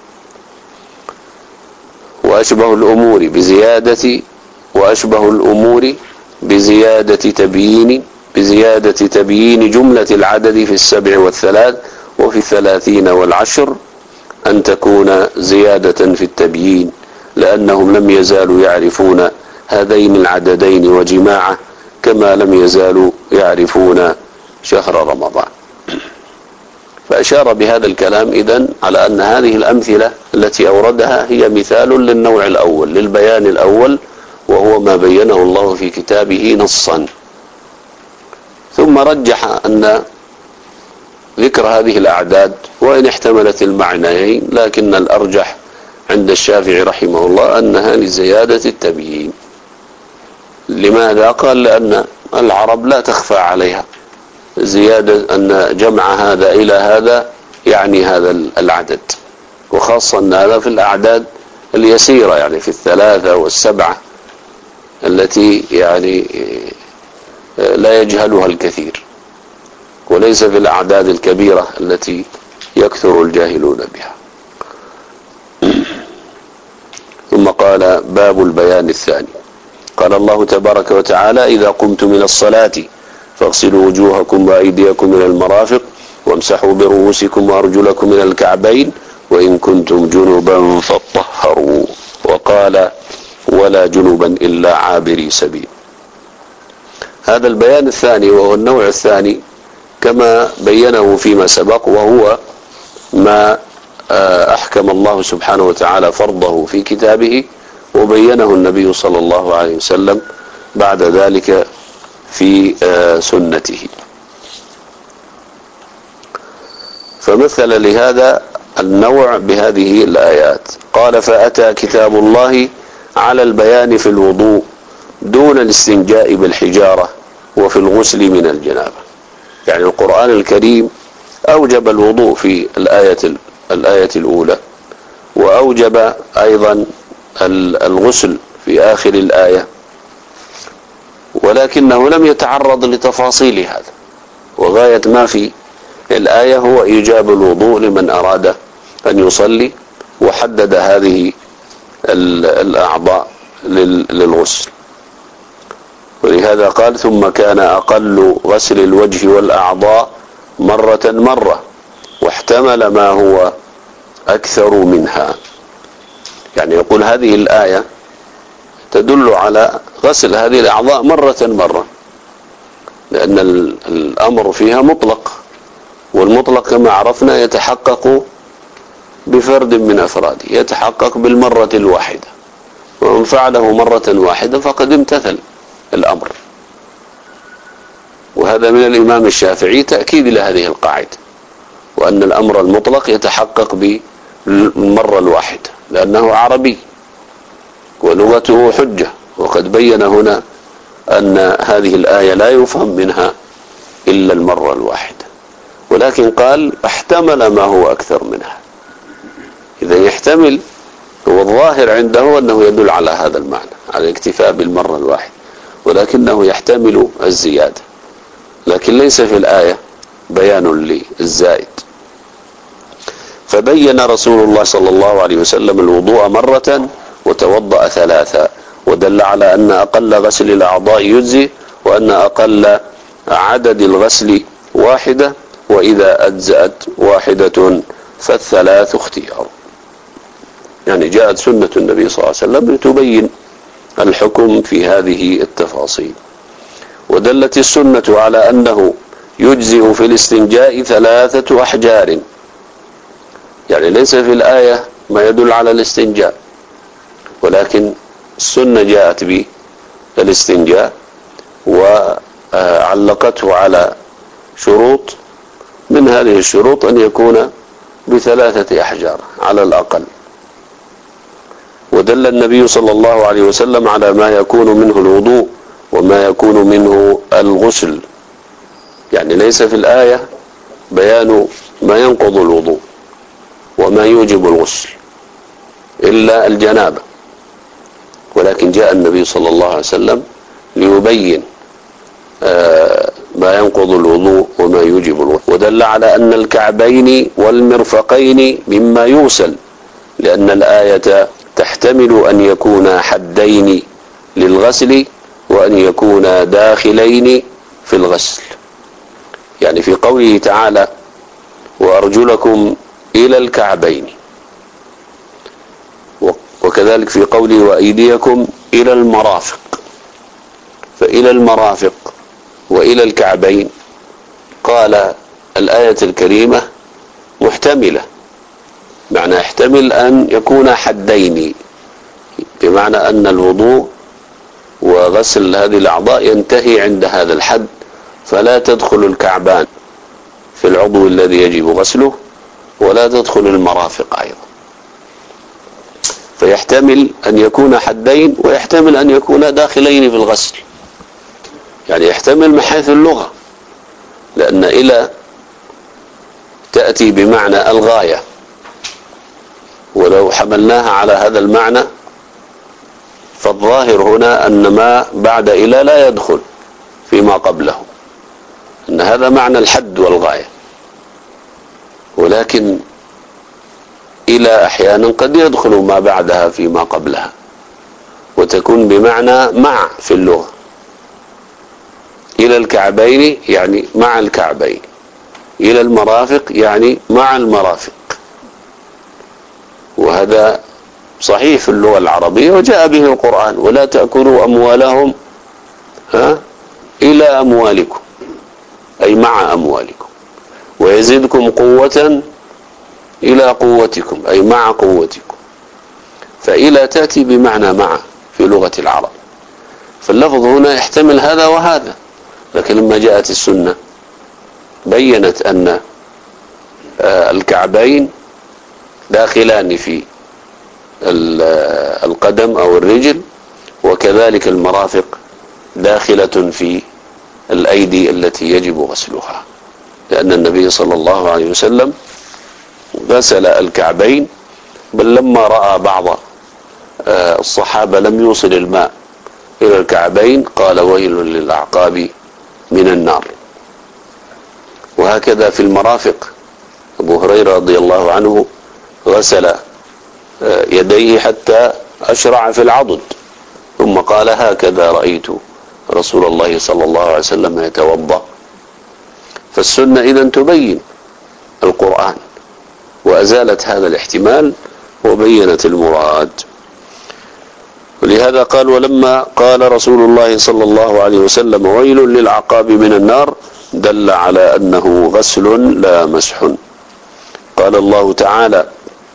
[SPEAKER 1] وأشبه الأمور بزيادة وأشبه الأمور بزيادة تبيين بزيادة تبيين جملة العدد في السبع والثلاث وفي الثلاثين والعشر أن تكون زيادة في التبيين، لأنهم لم يزالوا يعرفون هذين العددين وجماعه كما لم يزالوا يعرفون شهر رمضان. فأشار بهذا الكلام إذن على أن هذه الأمثلة التي أوردها هي مثال للنوع الأول، للبيان الأول، وهو ما بينه الله في كتابه نصا. ثم رجح أن ذكر هذه الأعداد وإن احتملت المعنيين، لكن الأرجح عند الشافعي رحمه الله أنها لزيادة التبيين. لماذا؟ قال لأن العرب لا تخفى عليها زيادة أن جمع هذا إلى هذا يعني هذا العدد، وخاصة أن هذا في الأعداد اليسيرة، يعني في الثلاثة والسبعة التي يعني لا يجهلها الكثير، وليس في الأعداد الكبيرة التي يكثر الجاهلون بها. ثم قال باب البيان الثاني. قال الله تبارك وتعالى إذا قمتم من الصلاة فاغسلوا وجوهكم وأيديكم إلى المرافق وامسحوا برؤوسكم وأرجلكم إلى الكعبين وإن كنتم جنبا فاطهروا، وقال ولا جنبا إلا عابري سبيل. هذا البيان الثاني وهو النوع الثاني كما بينه فيما سبق، وهو ما أحكم الله سبحانه وتعالى فرضه في كتابه وبينه النبي صلى الله عليه وسلم بعد ذلك في سنته. فمثل لهذا النوع بهذه الآيات، قال فأتى كتاب الله على البيان في الوضوء دون الاستنجاء بالحجارة وفي الغسل من الجنابة. يعني القرآن الكريم أوجب الوضوء في الآية الآية الأولى، وأوجب أيضا الغسل في آخر الآية، ولكنه لم يتعرض لتفاصيل هذا، وغاية ما في الآية هو إيجاب الوضوء لمن أراد أن يصلي، وحدد هذه الأعضاء للغسل. ولهذا قال ثم كان أقل غسل الوجه والأعضاء مرة مرة، واحتمل ما هو أكثر منها. يعني يقول هذه الآية تدل على غسل هذه الأعضاء مرة مرة، لأن الأمر فيها مطلق، والمطلق كما عرفنا يتحقق بفرد من أفراده، يتحقق بالمرة الواحدة، ومن فعله مرة واحدة فقد امتثل الأمر. وهذا من الإمام الشافعي تأكيد لهذه القاعدة، وأن الأمر المطلق يتحقق بالمرة الواحدة، لأنه عربي ولغته حجة. وقد بين هنا أن هذه الآية لا يفهم منها إلا المرة الواحدة، ولكن قال احتمل ما هو أكثر منها. إذا يحتمل، هو الظاهر عنده أنه يدل على هذا المعنى، على الاكتفاء بالمرة الواحدة، ولكنه يحتمل الزيادة، لكن ليس في الآية بيان للزائد. فبين رسول الله صلى الله عليه وسلم الوضوء مرة وتوضأ ثلاثا، ودل على أن أقل غسل الأعضاء يجزي، وأن أقل عدد الغسل واحدة، وإذا أجزأت واحدة فالثلاث اختيار. يعني جاءت سنة النبي صلى الله عليه وسلم لتبين الحكم في هذه التفاصيل. ودلت السنة على أنه يجزئ في الاستنجاء ثلاثة أحجار، يعني ليس في الآية ما يدل على الاستنجاء، ولكن السنة جاءت بالاستنجاء وعلقته على شروط، من هذه الشروط أن يكون بثلاثة أحجار على الأقل. ودل النبي صلى الله عليه وسلم على ما يكون منه الوضوء وما يكون منه الغسل، يعني ليس في الآية بيان ما ينقض الوضوء وما يوجب الغسل إلا الجنابة، ولكن جاء النبي صلى الله عليه وسلم ليبين ما ينقض الوضوء وما يوجب الغسل. ودل على أن الكعبين والمرفقين مما يغسل، لأن الآية تحتمل أن يكون حدين للغسل وأن يكون داخلين في الغسل. يعني في قوله تعالى وأرجلكم إلى الكعبين، وكذلك في قوله وأيديكم إلى المرافق، فإلى المرافق وإلى الكعبين قال الآية الكريمة محتملة، معنى يحتمل أن يكون حدين، بمعنى أن الوضوء وغسل هذه الأعضاء ينتهي عند هذا الحد، فلا تدخل الكعبان في العضو الذي يجب غسله، ولا تدخل المرافق أيضا. فيحتمل أن يكون حدين، ويحتمل أن يكون داخلين في الغسل، يعني يحتمل من حيث اللغة، لأن إلى تأتي بمعنى الغاية، ولو حملناها على هذا المعنى فالظاهر هنا أن ما بعد إلى لا يدخل فيما قبله، أن هذا معنى الحد والغاية. ولكن إلى أحيانا قد يدخل ما بعدها فيما قبلها، وتكون بمعنى مع في اللغة. إلى الكعبين يعني مع الكعبين، إلى المرافق يعني مع المرافق. وهذا صحيح في اللغة العربية وجاء به القرآن: ولا تأكلوا أموالهم ها إلى أموالكم، أي مع أموالكم، ويزدكم قوة إلى قوتكم، أي مع قوتكم. فإلى تأتي بمعنى مع في لغة العرب، فاللفظ هنا يحتمل هذا وهذا. لكن لما جاءت السنة بيّنت أن الكعبين داخلان في القدم أو الرجل، وكذلك المرافق داخلة في الأيدي التي يجب غسلها، لأن النبي صلى الله عليه وسلم غسل الكعبين، بل لما رأى بعض الصحابة لم يوصل الماء إلى الكعبين قال: ويل للأعقاب من النار. وهكذا في المرافق، أبو هريرة رضي الله عنه غسل يديه حتى أشرع في العضد، ثم قال: هكذا رأيت رسول الله صلى الله عليه وسلم يتوضأ. فالسنة إذن تبين القرآن وأزالت هذا الاحتمال وبينت المراد. ولهذا قال: ولما قال رسول الله صلى الله عليه وسلم: ويل للعقاب من النار، دل على أنه غسل لا مسح. قال الله تعالى: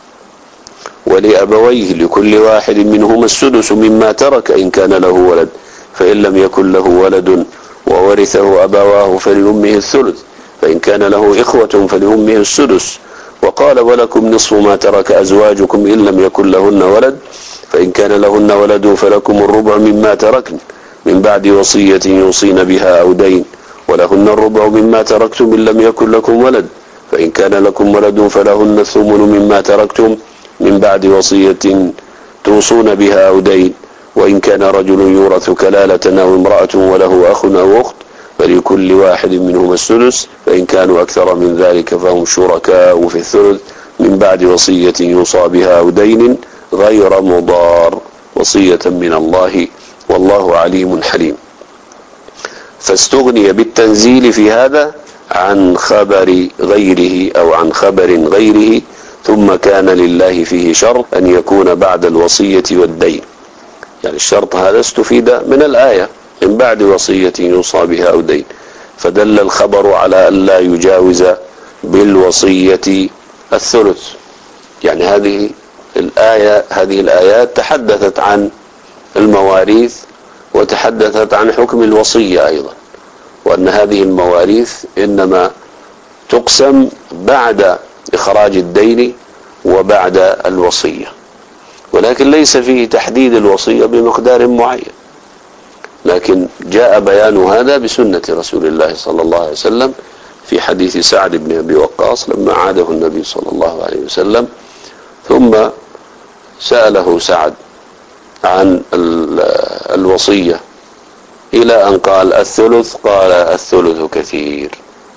[SPEAKER 1] ولأبويه لكل واحد منهما السدس مما ترك إن كان له ولد، فإن لم يكن له ولد وورثه أبواه فلأمه الثلث، فإن كان له إخوة فلأمه السدس. وقال: ولكم نصف ما ترك أزواجكم إن لم يكن لهن ولد، فإن كان لهن ولد فلكم الربع مما تركن من بعد وصية يوصين بها أو دين، ولهن الربع مما تركتم إن لم يكن لكم ولد، فإن كان لكم ولد فلهن الثمن مما تركتم من بعد وصية توصون بها أو دين، وإن كان رجل يورث كلالة أو امرأة وله أخ أو أخت فلكل واحد منهما السدس، فإن كانوا أكثر من ذلك فهم شركاء في الثلث من بعد وصية يوصى بها أو دين غير مضار، وصية من الله والله عليم حليم. فاستغني بالتنزيل في هذا عن خبر غيره أو عن خبر غيره، ثم كان لله فيه شرط أن يكون بعد الوصية والدين. يعني الشرط هذا استفيد من الآية: من بعد وصية يوصى بها أو دين، فدل الخبر على أن لا يجاوز بالوصية الثلث. يعني هذه الآية هذه الآيات تحدثت عن المواريث وتحدثت عن حكم الوصية أيضا، وأن هذه المواريث إنما تقسم بعد إخراج الدين وبعد الوصية، ولكن ليس فيه تحديد الوصية بمقدار معين. لكن جاء بيان هذا بسنة رسول الله صلى الله عليه وسلم في حديث سعد بن أبي وقاص لما عاده النبي صلى الله عليه وسلم، ثم سأله سعد عن الوصية إلى أن قال: الثلث. قال: الثلث كثير،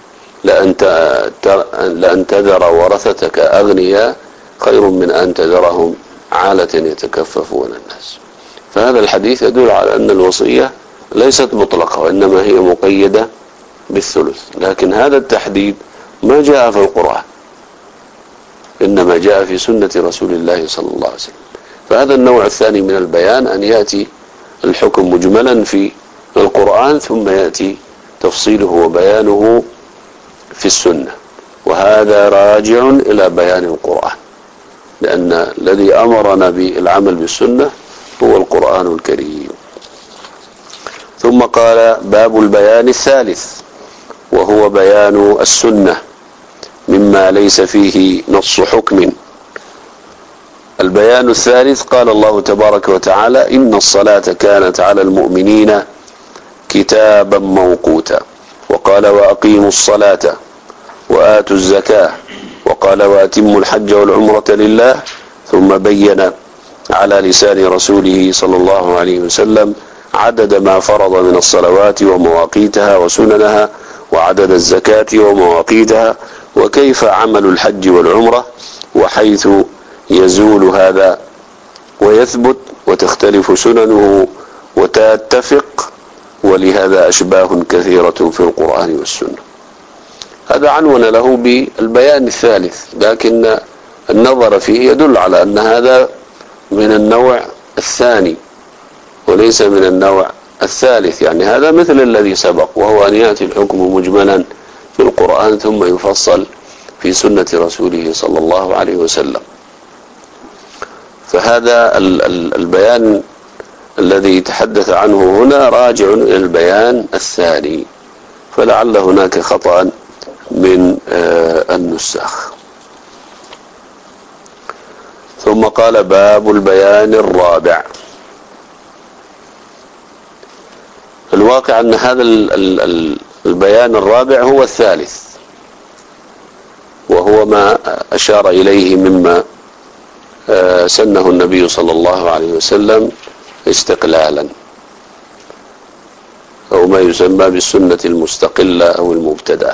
[SPEAKER 1] لأن تذر ورثتك أغنياء خير من أن تذرهم عالة يتكففون الناس. فهذا الحديث يدل على أن الوصية ليست مطلقة، وإنما هي مقيدة بالثلث. لكن هذا التحديد ما جاء في القرآن، إنما جاء في سنة رسول الله صلى الله عليه وسلم. فهذا النوع الثاني من البيان، أن يأتي الحكم مجملا في القرآن ثم يأتي تفصيله وبيانه في السنة، وهذا راجع إلى بيان القرآن، لأن الذي أمرنا بالعمل بالسنة هو القرآن الكريم. ثم قال: باب البيان الثالث، وهو بيان السنة مما ليس فيه نص حكم. البيان الثالث: قال الله تبارك وتعالى: إن الصلاة كانت على المؤمنين كتابا موقوتا. وقال: وأقيموا الصلاة وآتوا الزكاة. وقال: وأتموا الحج والعمرة لله. ثم بين على لسان رسوله صلى الله عليه وسلم عدد ما فرض من الصلوات ومواقيتها وسننها، وعدد الزكاة ومواقيتها، وكيف عمل الحج والعمرة، وحيث يزول هذا ويثبت وتختلف سننه وتتفق، ولهذا أشباه كثيرة في القرآن والسنة. هذا عنون له بالبيان الثالث، لكن النظر فيه يدل على أن هذا من النوع الثاني وليس من النوع الثالث. يعني هذا مثل الذي سبق، وهو أن يأتي الحكم مجملا في القرآن ثم يفصل في سنة رسوله صلى الله عليه وسلم. فهذا البيان الذي تحدث عنه هنا راجع إلى البيان الثاني، فلعل هناك خطأ من النساخ. ثم قال: باب البيان الرابع. الواقع أن هذا البيان الرابع هو الثالث، وهو ما أشار إليه مما سنه النبي صلى الله عليه وسلم استقلالا، أو ما يسمى بالسنة المستقلة أو المبتدأة.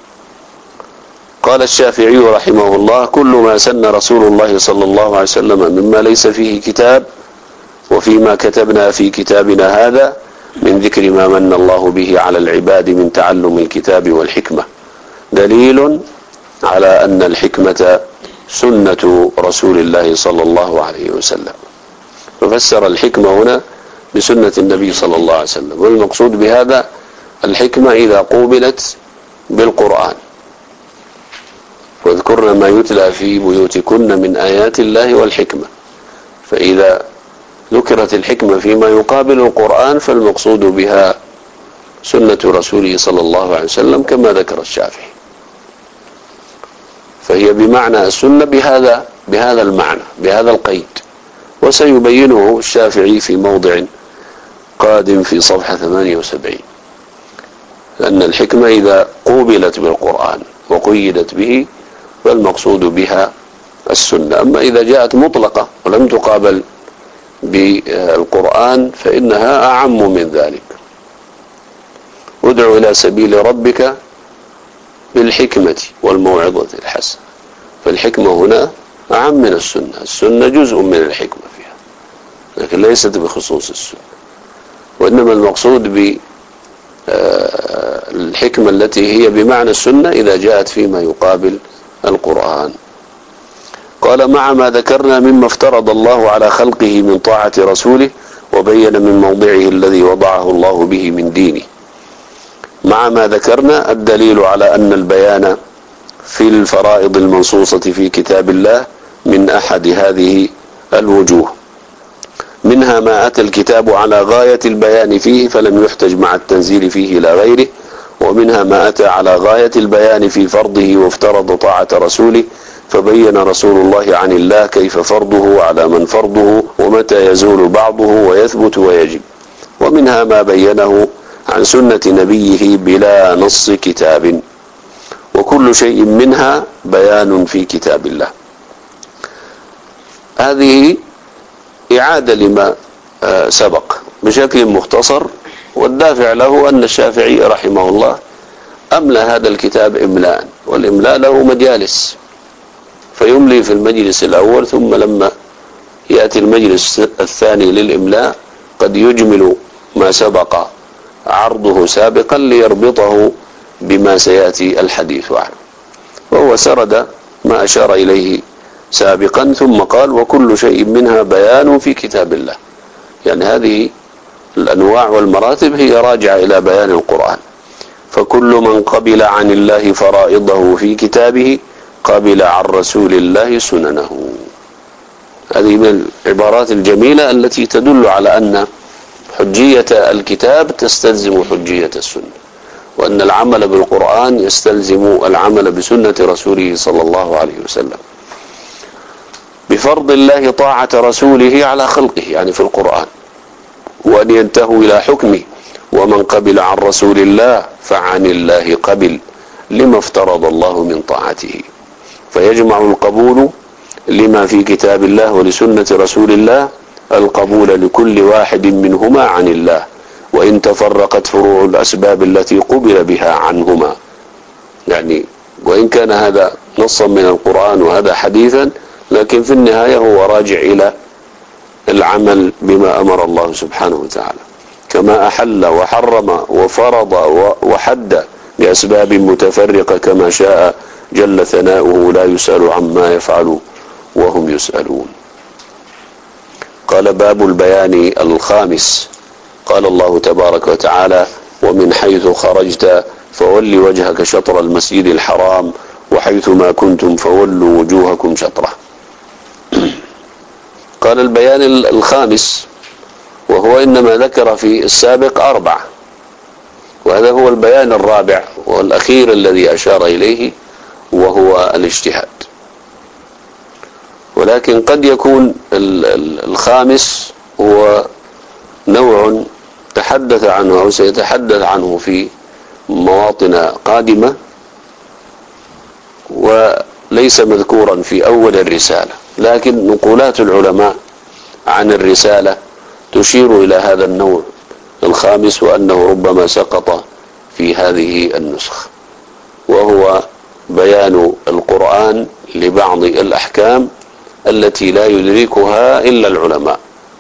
[SPEAKER 1] قال الشافعي رحمه الله: كل ما سن رسول الله صلى الله عليه وسلم مما ليس فيه كتاب، وفيما كتبنا في كتابنا هذا من ذكر ما من الله به على العباد من تعلم الكتاب والحكمة، دليل على أن الحكمة سنة رسول الله صلى الله عليه وسلم. ففسر الحكمة هنا بسنة النبي صلى الله عليه وسلم، والمقصود بهذا الحكمة إذا قوبلت بالقرآن. واذكرن ما يتلى في بيوتكن من آيات الله والحكمة. فإذا ذكرت الحكمة فيما يقابل القرآن فالمقصود بها سنة رسوله صلى الله عليه وسلم كما ذكر الشافعي، فهي بمعنى السنة بهذا بهذا المعنى بهذا القيد، وسيبينه الشافعي في موضع قادم في صفحة ثمانية وسبعين، لأن الحكمة إذا قوبلت بالقرآن وقيدت به فالمقصود بها السنة. أما إذا جاءت مطلقة ولم تقابل بالقرآن فإنها أعم من ذلك. ادع إلى سبيل ربك بالحكمة والموعظة الحسنة، فالحكمة هنا أعم من السنة. السنة جزء من الحكمة فيها، لكن ليست بخصوص السنة، وإنما المقصود بالحكمة التي هي بمعنى السنة إذا جاءت فيما يقابل القرآن. قال: مع ما ذكرنا مما افترض الله على خلقه من طاعة رسوله، وبين من موضعه الذي وضعه الله به من دينه. مع ما ذكرنا الدليل على أن البيان في الفرائض المنصوصة في كتاب الله من أحد هذه الوجوه، منها ما أتى الكتاب على غاية البيان فيه فلم يحتج مع التنزيل فيه إلى غيره، ومنها ما أتى على غاية البيان في فرضه وافترض طاعة رسوله فبين رسول الله عن الله كيف فرضه على من فرضه ومتى يزول بعضه ويثبت ويجب، ومنها ما بينه عن سنة نبيه بلا نص كتاب، وكل شيء منها بيان في كتاب الله. هذه إعادة لما سبق بشكل مختصر، والدافع له أن الشافعي رحمه الله أملى هذا الكتاب إملاء، والإملاء له مجالس، فيملي في المجلس الأول، ثم لما يأتي المجلس الثاني للإملاء قد يجمل ما سبق عرضه سابقا ليربطه بما سيأتي الحديث عنه، وهو سرد ما أشار إليه سابقا ثم قال: وكل شيء منها بيان في كتاب الله. يعني هذه الأنواع والمراتب هي راجعة إلى بيان القرآن. فكل من قبل عن الله فرائضه في كتابه قبل عن رسول الله سننه. هذه من العبارات الجميلة التي تدل على أن حجية الكتاب تستلزم حجية السنة، وأن العمل بالقرآن يستلزم العمل بسنة رسوله صلى الله عليه وسلم. بفرض الله طاعة رسوله على خلقه يعني في القرآن، وأن ينتهوا إلى حكمه: ومن قبل عن رسول الله فعن الله قبل لما افترض الله من طاعته. فيجمع القبول لما في كتاب الله ولسنة رسول الله القبول لكل واحد منهما عن الله، وإن تفرقت فروع الأسباب التي قبل بها عنهما. يعني وإن كان هذا نصا من القرآن وهذا حديثا، لكن في النهاية هو راجع إلى العمل بما أمر الله سبحانه وتعالى، كما أحل وحرم وفرض وحد بأسباب متفرقة كما شاء جل ثناؤه لا يسأل عما يفعل وهم يسألون. قال: باب البيان الخامس. قال الله تبارك وتعالى: ومن حيث خرجت فول وجهك شطر المسجد الحرام وحيث ما كنتم فولوا وجوهكم شطره. قال: البيان الخامس، وهو إنما ذكر في السابق أربعة، وهذا هو البيان الرابع والأخير الذي أشار إليه، وهو الاجتهاد. ولكن قد يكون الخامس هو نوع تحدث عنه أو سيتحدث عنه في مواطن قادمة، وليس مذكورا في أول الرسالة، لكن نقولات العلماء عن الرسالة تشير إلى هذا النوع الخامس، وأنه ربما سقط في هذه النسخ، وهو بيان القرآن لبعض الأحكام التي لا يدركها إلا العلماء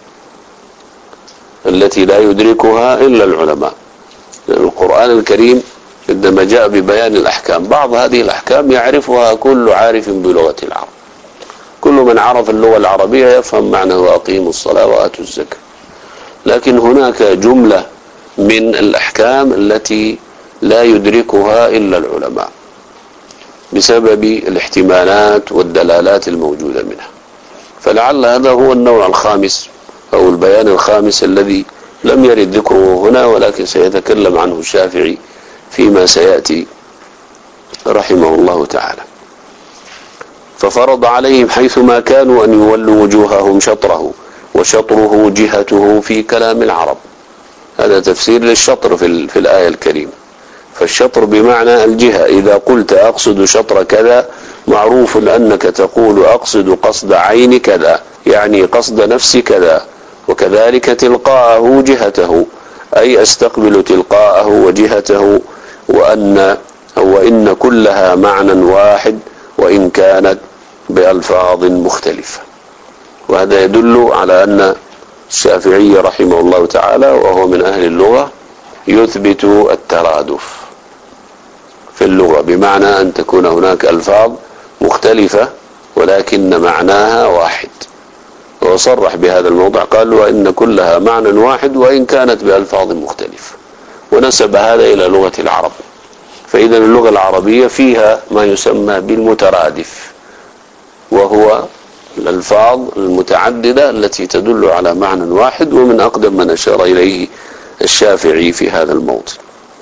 [SPEAKER 1] التي لا يدركها إلا العلماء. القرآن الكريم عندما جاء ببيان الأحكام، بعض هذه الأحكام يعرفها كل عارف بلغة العرب، كل من عرف اللغة العربية يفهم معنى وأقيموا الصلاة وآتوا الزكاة. لكن هناك جملة من الأحكام التي لا يدركها إلا العلماء بسبب الاحتمالات والدلالات الموجودة منها، فلعل هذا هو النوع الخامس أو البيان الخامس الذي لم يرد ذكره هنا، ولكن سيتكلم عنه الشافعي فيما سيأتي رحمه الله تعالى. ففرض عليهم حيثما كانوا أن يولوا وجوههم شطره، وشطره جهته في كلام العرب. هذا تفسير للشطر في, في الآية الكريمة. فالشطر بمعنى الجهة. إذا قلت أقصد شطر كذا، معروف أنك تقول أقصد قصد عين كذا، يعني قصد نفس كذا، وكذلك تلقاءه جهته، أي أستقبل تلقاءه وجهته، وأن وإن كلها معنى واحد وإن كانت بألفاظ مختلفة. وهذا يدل على أن الشافعي رحمه الله تعالى وهو من أهل اللغة يثبت الترادف في اللغة، بمعنى أن تكون هناك ألفاظ مختلفة ولكن معناها واحد، وصرح بهذا الموضع، قال: وإن كلها معنى واحد وإن كانت بألفاظ مختلفة، ونسب هذا إلى لغة العرب. فإذا اللغة العربية فيها ما يسمى بالمترادف، وهو الألفاظ المتعددة التي تدل على معنى واحد، ومن أقدم من أشار إليه الشافعي في هذا الموضع.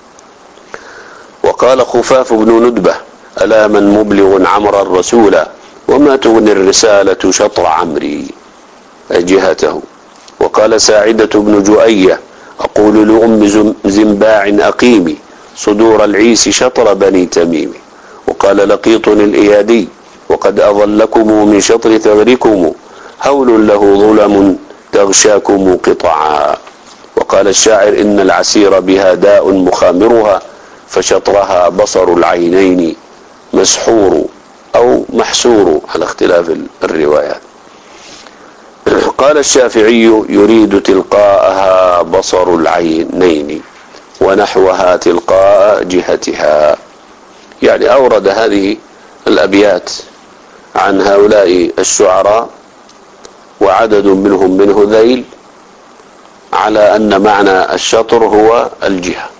[SPEAKER 1] وقال خفاف بن ندبة: ألا من مبلغ عمر الرسول وما تغني الرسالة شطر عمري، جهته. وقال ساعدة بن جؤية: أقول لأم زنباع أقيمي صدور العيس شطر بني تميم. وقال لقيط الإيادي: وقد أظلكم من شطر ثغركم هول له ظلم تغشاكم قطعا. وقال الشاعر: إن العسير بها داء مخامرها فشطرها بصر العينين مسحور أو محسور على اختلاف الروايات. قال الشافعي: يريد تلقاءها بصر العينين ونحوها تلقاء جهتها. يعني أورد هذه الأبيات عن هؤلاء الشعراء، وعدد منهم من هذيل، على أن معنى الشطر هو الجهة.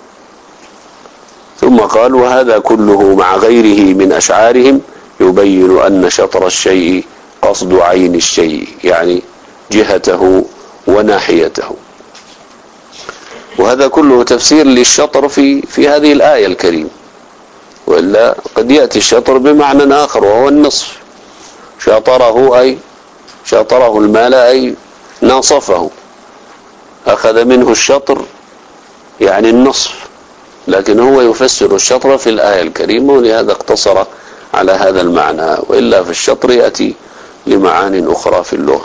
[SPEAKER 1] ثم قال: وهذا كله مع غيره من أشعارهم يبين أن شطر الشيء قصد عين الشيء، يعني جهته وناحيته. وهذا كله تفسير للشطر في في هذه الآية الكريمة، وإلا قد يأتي الشطر بمعنى آخر وهو النصف. شاطره أي شاطره المال أي ناصفه، أخذ منه الشطر يعني النصف، لكن هو يفسر الشطر في الآية الكريمة، ولهذا اقتصر على هذا المعنى، وإلا في الشطر يأتي لمعان أخرى في اللغة.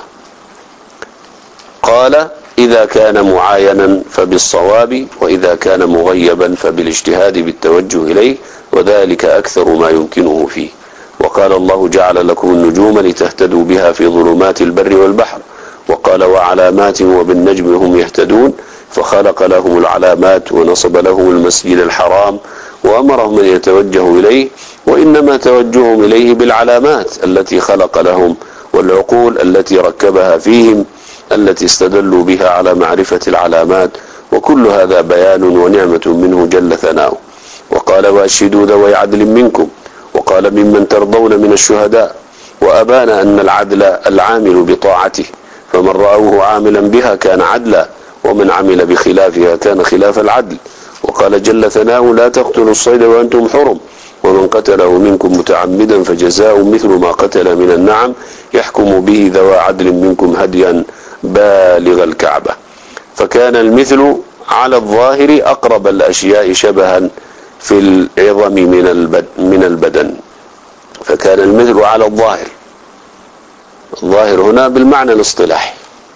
[SPEAKER 1] قال: إذا كان معاينا فبالصواب، وإذا كان مغيبا فبالاجتهاد بالتوجه إليه، وذلك أكثر ما يمكنه فيه. وقال: الله جعل لكم النجوم لتهتدوا بها في ظلمات البر والبحر. وقال: وعلامات وبالنجم هم يهتدون. فخلق لهم العلامات ونصب لهم المسجد الحرام وأمرهم أن يتوجهوا إليه، وإنما توجههم إليه بالعلامات التي خلق لهم والعقول التي ركبها فيهم التي استدلوا بها على معرفة العلامات، وكل هذا بيان ونعمة منه جل ثناؤه. وقال وأشهدوا ذوي عدل منكم، وقال ممن ترضون من الشهداء، وأبان أن العدل العامل بطاعته، فمن رأوه عاملا بها كان عدلا، ومن عمل بخلافها كان خلاف العدل. وقال جل ثناؤه لا تقتلوا الصيد وأنتم حرم، ومن قتله منكم متعمدا فجزاء مثل ما قتل من النعم يحكم به ذوى عدل منكم هديا بالغ الكعبة. فكان المثل على الظاهر أقرب الأشياء شبها في العظم من البدن، فكان المثل على الظاهر، الظاهر هنا بالمعنى الاصطلاحي،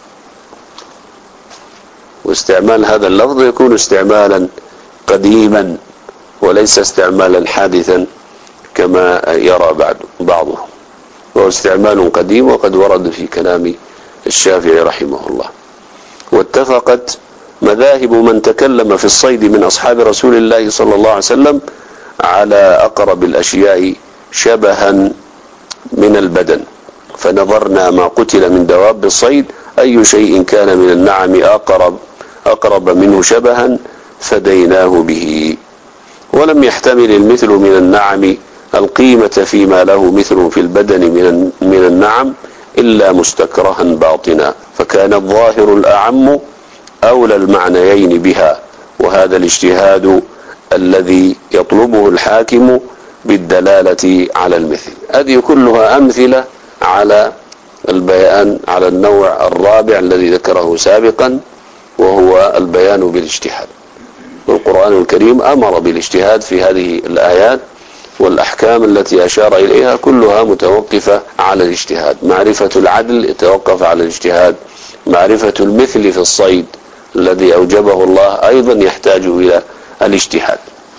[SPEAKER 1] واستعمال هذا اللفظ يكون استعمالا قديما وليس استعمالا حادثا كما يرى بعضهم، وهو استعمال قديم وقد ورد في كلام الشافعي رحمه الله. واتفقت مذاهب من تكلم في الصيد من أصحاب رسول الله صلى الله عليه وسلم على أقرب الأشياء شبها من البدن، فنظرنا ما قتل من دواب الصيد أي شيء كان من النعم أقرب أقرب منه شبها فديناه به. ولم يحتمل المثل من النعم القيمة فيما له مثل في البدن من النعم إلا مستكرها باطنا، فكان الظاهر الأعم أولى المعنيين بها، وهذا الاجتهاد الذي يطلبه الحاكم بالدلالة على المثل. هذه كلها أمثلة على البيان على النوع الرابع الذي ذكره سابقا، وهو البيان بالاجتهاد. والقرآن الكريم أمر بالاجتهاد في هذه الآيات، والأحكام التي أشار إليها كلها متوقفة على الاجتهاد. معرفة العدل يتوقف على الاجتهاد، معرفة المثل في الصيد الذي أوجبه الله أيضا يحتاج إلى الاجتهاد.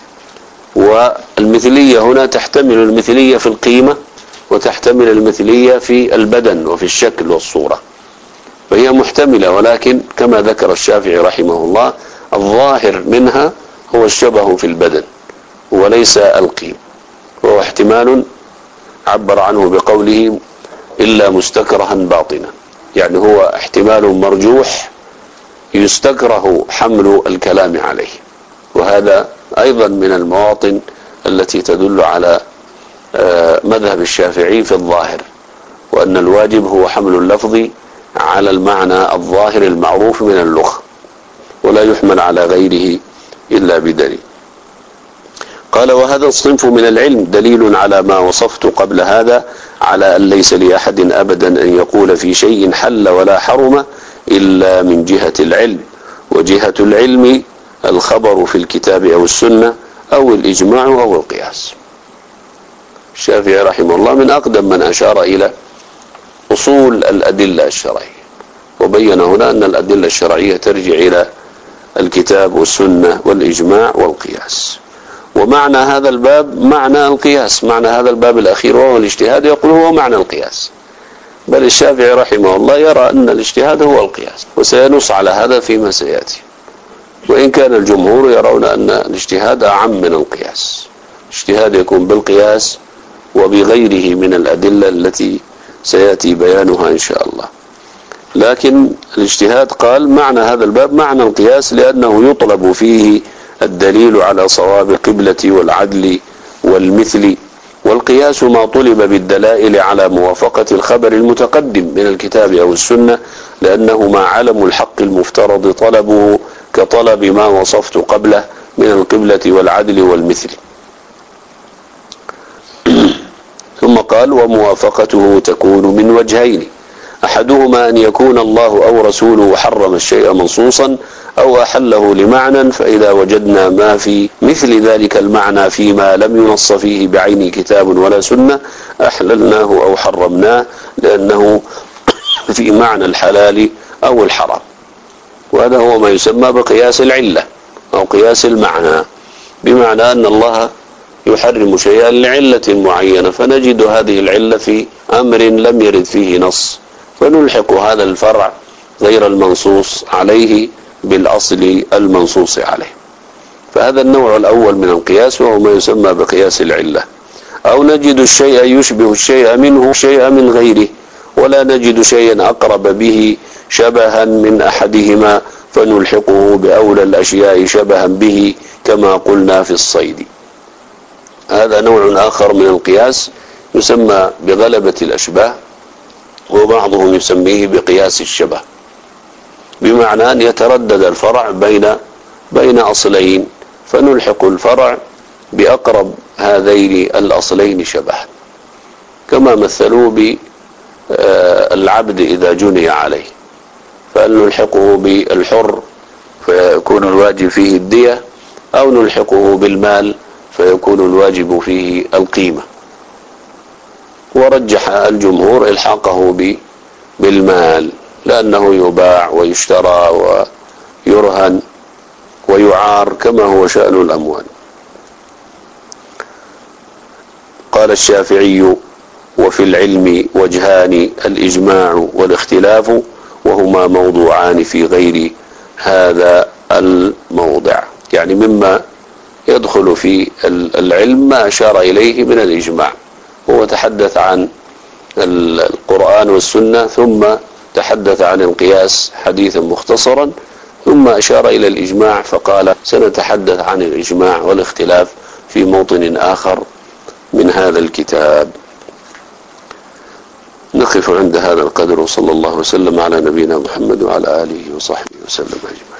[SPEAKER 1] والمثلية هنا تحتمل المثلية في القيمة وتحتمل المثلية في البدن وفي الشكل والصورة، فهي محتملة، ولكن كما ذكر الشافعي رحمه الله الظاهر منها هو الشبه في البدن وليس القيم، وهو احتمال عبر عنه بقوله إلا مستكرها باطنا، يعني هو احتمال مرجوح يستكره حمل الكلام عليه. وهذا أيضا من المواطن التي تدل على مذهب الشافعي في الظاهر، وأن الواجب هو حمل اللفظ على المعنى الظاهر المعروف من اللغة، ولا يحمل على غيره إلا بدليل. قال وهذا الصنف من العلم دليل على ما وصفت قبل هذا، على أن ليس لأحد أبدا أن يقول في شيء حل ولا حرم إلا من جهة العلم، وجهة العلم الخبر في الكتاب أو السنة أو الإجماع أو القياس. الشافعي رحمه الله من أقدم من أشار إلى أصول الأدلة الشرعية، وبين هنا أن الأدلة الشرعية ترجع إلى الكتاب والسنة والإجماع والقياس. ومعنى هذا الباب معنى القياس، معنى هذا الباب الأخير وهو الاجتهاد يقول هو معنى القياس، بل الشافعي رحمه الله يرى أن الاجتهاد هو القياس، وسينص على هذا فيما سيأتي. وإن كان الجمهور يرون أن الاجتهاد أعم من القياس، الاجتهاد يكون بالقياس وبغيره من الأدلة التي سيأتي بيانها إن شاء الله. لكن الاجتهاد قال معنى هذا الباب معنى القياس، لأنه يطلب فيه الدليل على صواب القبلة والعدل والمثل، والقياس ما طلب بالدلائل على موافقة الخبر المتقدم من الكتاب أو السنة، لأنه ما علم الحق المفترض طلبه كطلب ما وصفت قبله من القبلة والعدل والمثل. ثم قال وموافقته تكون من وجهين، أحدهما أن يكون الله أو رسوله حرم الشيء منصوصا أو أحله لمعنى، فإذا وجدنا ما في مثل ذلك المعنى فيما لم ينص فيه بعين كتاب ولا سنة أحللناه أو حرمناه، لأنه في معنى الحلال أو الحرام. وهذا هو ما يسمى بقياس العلة أو قياس المعنى، بمعنى أن الله يحرم شيئا لعلة معينة، فنجد هذه العلة في أمر لم يرد فيه نص، فنلحق هذا الفرع غير المنصوص عليه بالأصل المنصوص عليه. فهذا النوع الأول من القياس وهو ما يسمى بقياس العلة. أو نجد الشيء يشبه الشيء منه شيء من غيره، ولا نجد شيئا أقرب به شبها من أحدهما فنلحقه بأولى الأشياء شبها به كما قلنا في الصيد. هذا نوع آخر من القياس يسمى بغلبة الأشباه، وبعضهم يسميه بقياس الشبه، بمعنى أن يتردد الفرع بين بين أصلين فنلحق الفرع بأقرب هذين الأصلين شبها، كما مثلوا بالعبد إذا جني عليه فهل نلحقه بالحر فيكون الواجب فيه الدية، أو نلحقه بالمال فيكون الواجب فيه القيمة. ورجح الجمهور إلحاقه بالمال لأنه يباع ويشترى ويرهن ويعار كما هو شأن الأموال. قال الشافعي: وفي العلم وجهان الإجماع والاختلاف، وهما موضوعان في غير هذا الموضع. يعني مما يدخل في العلم ما أشار إليه من الإجماع، هو تحدث عن القرآن والسنة، ثم تحدث عن القياس حديثا مختصرا، ثم أشار إلى الإجماع فقال سنتحدث عن الإجماع والاختلاف في موطن آخر من هذا الكتاب. نقف عند هذا القدر، وصلى الله وسلم على نبينا محمد وعلى آله وصحبه وسلم أجمعين.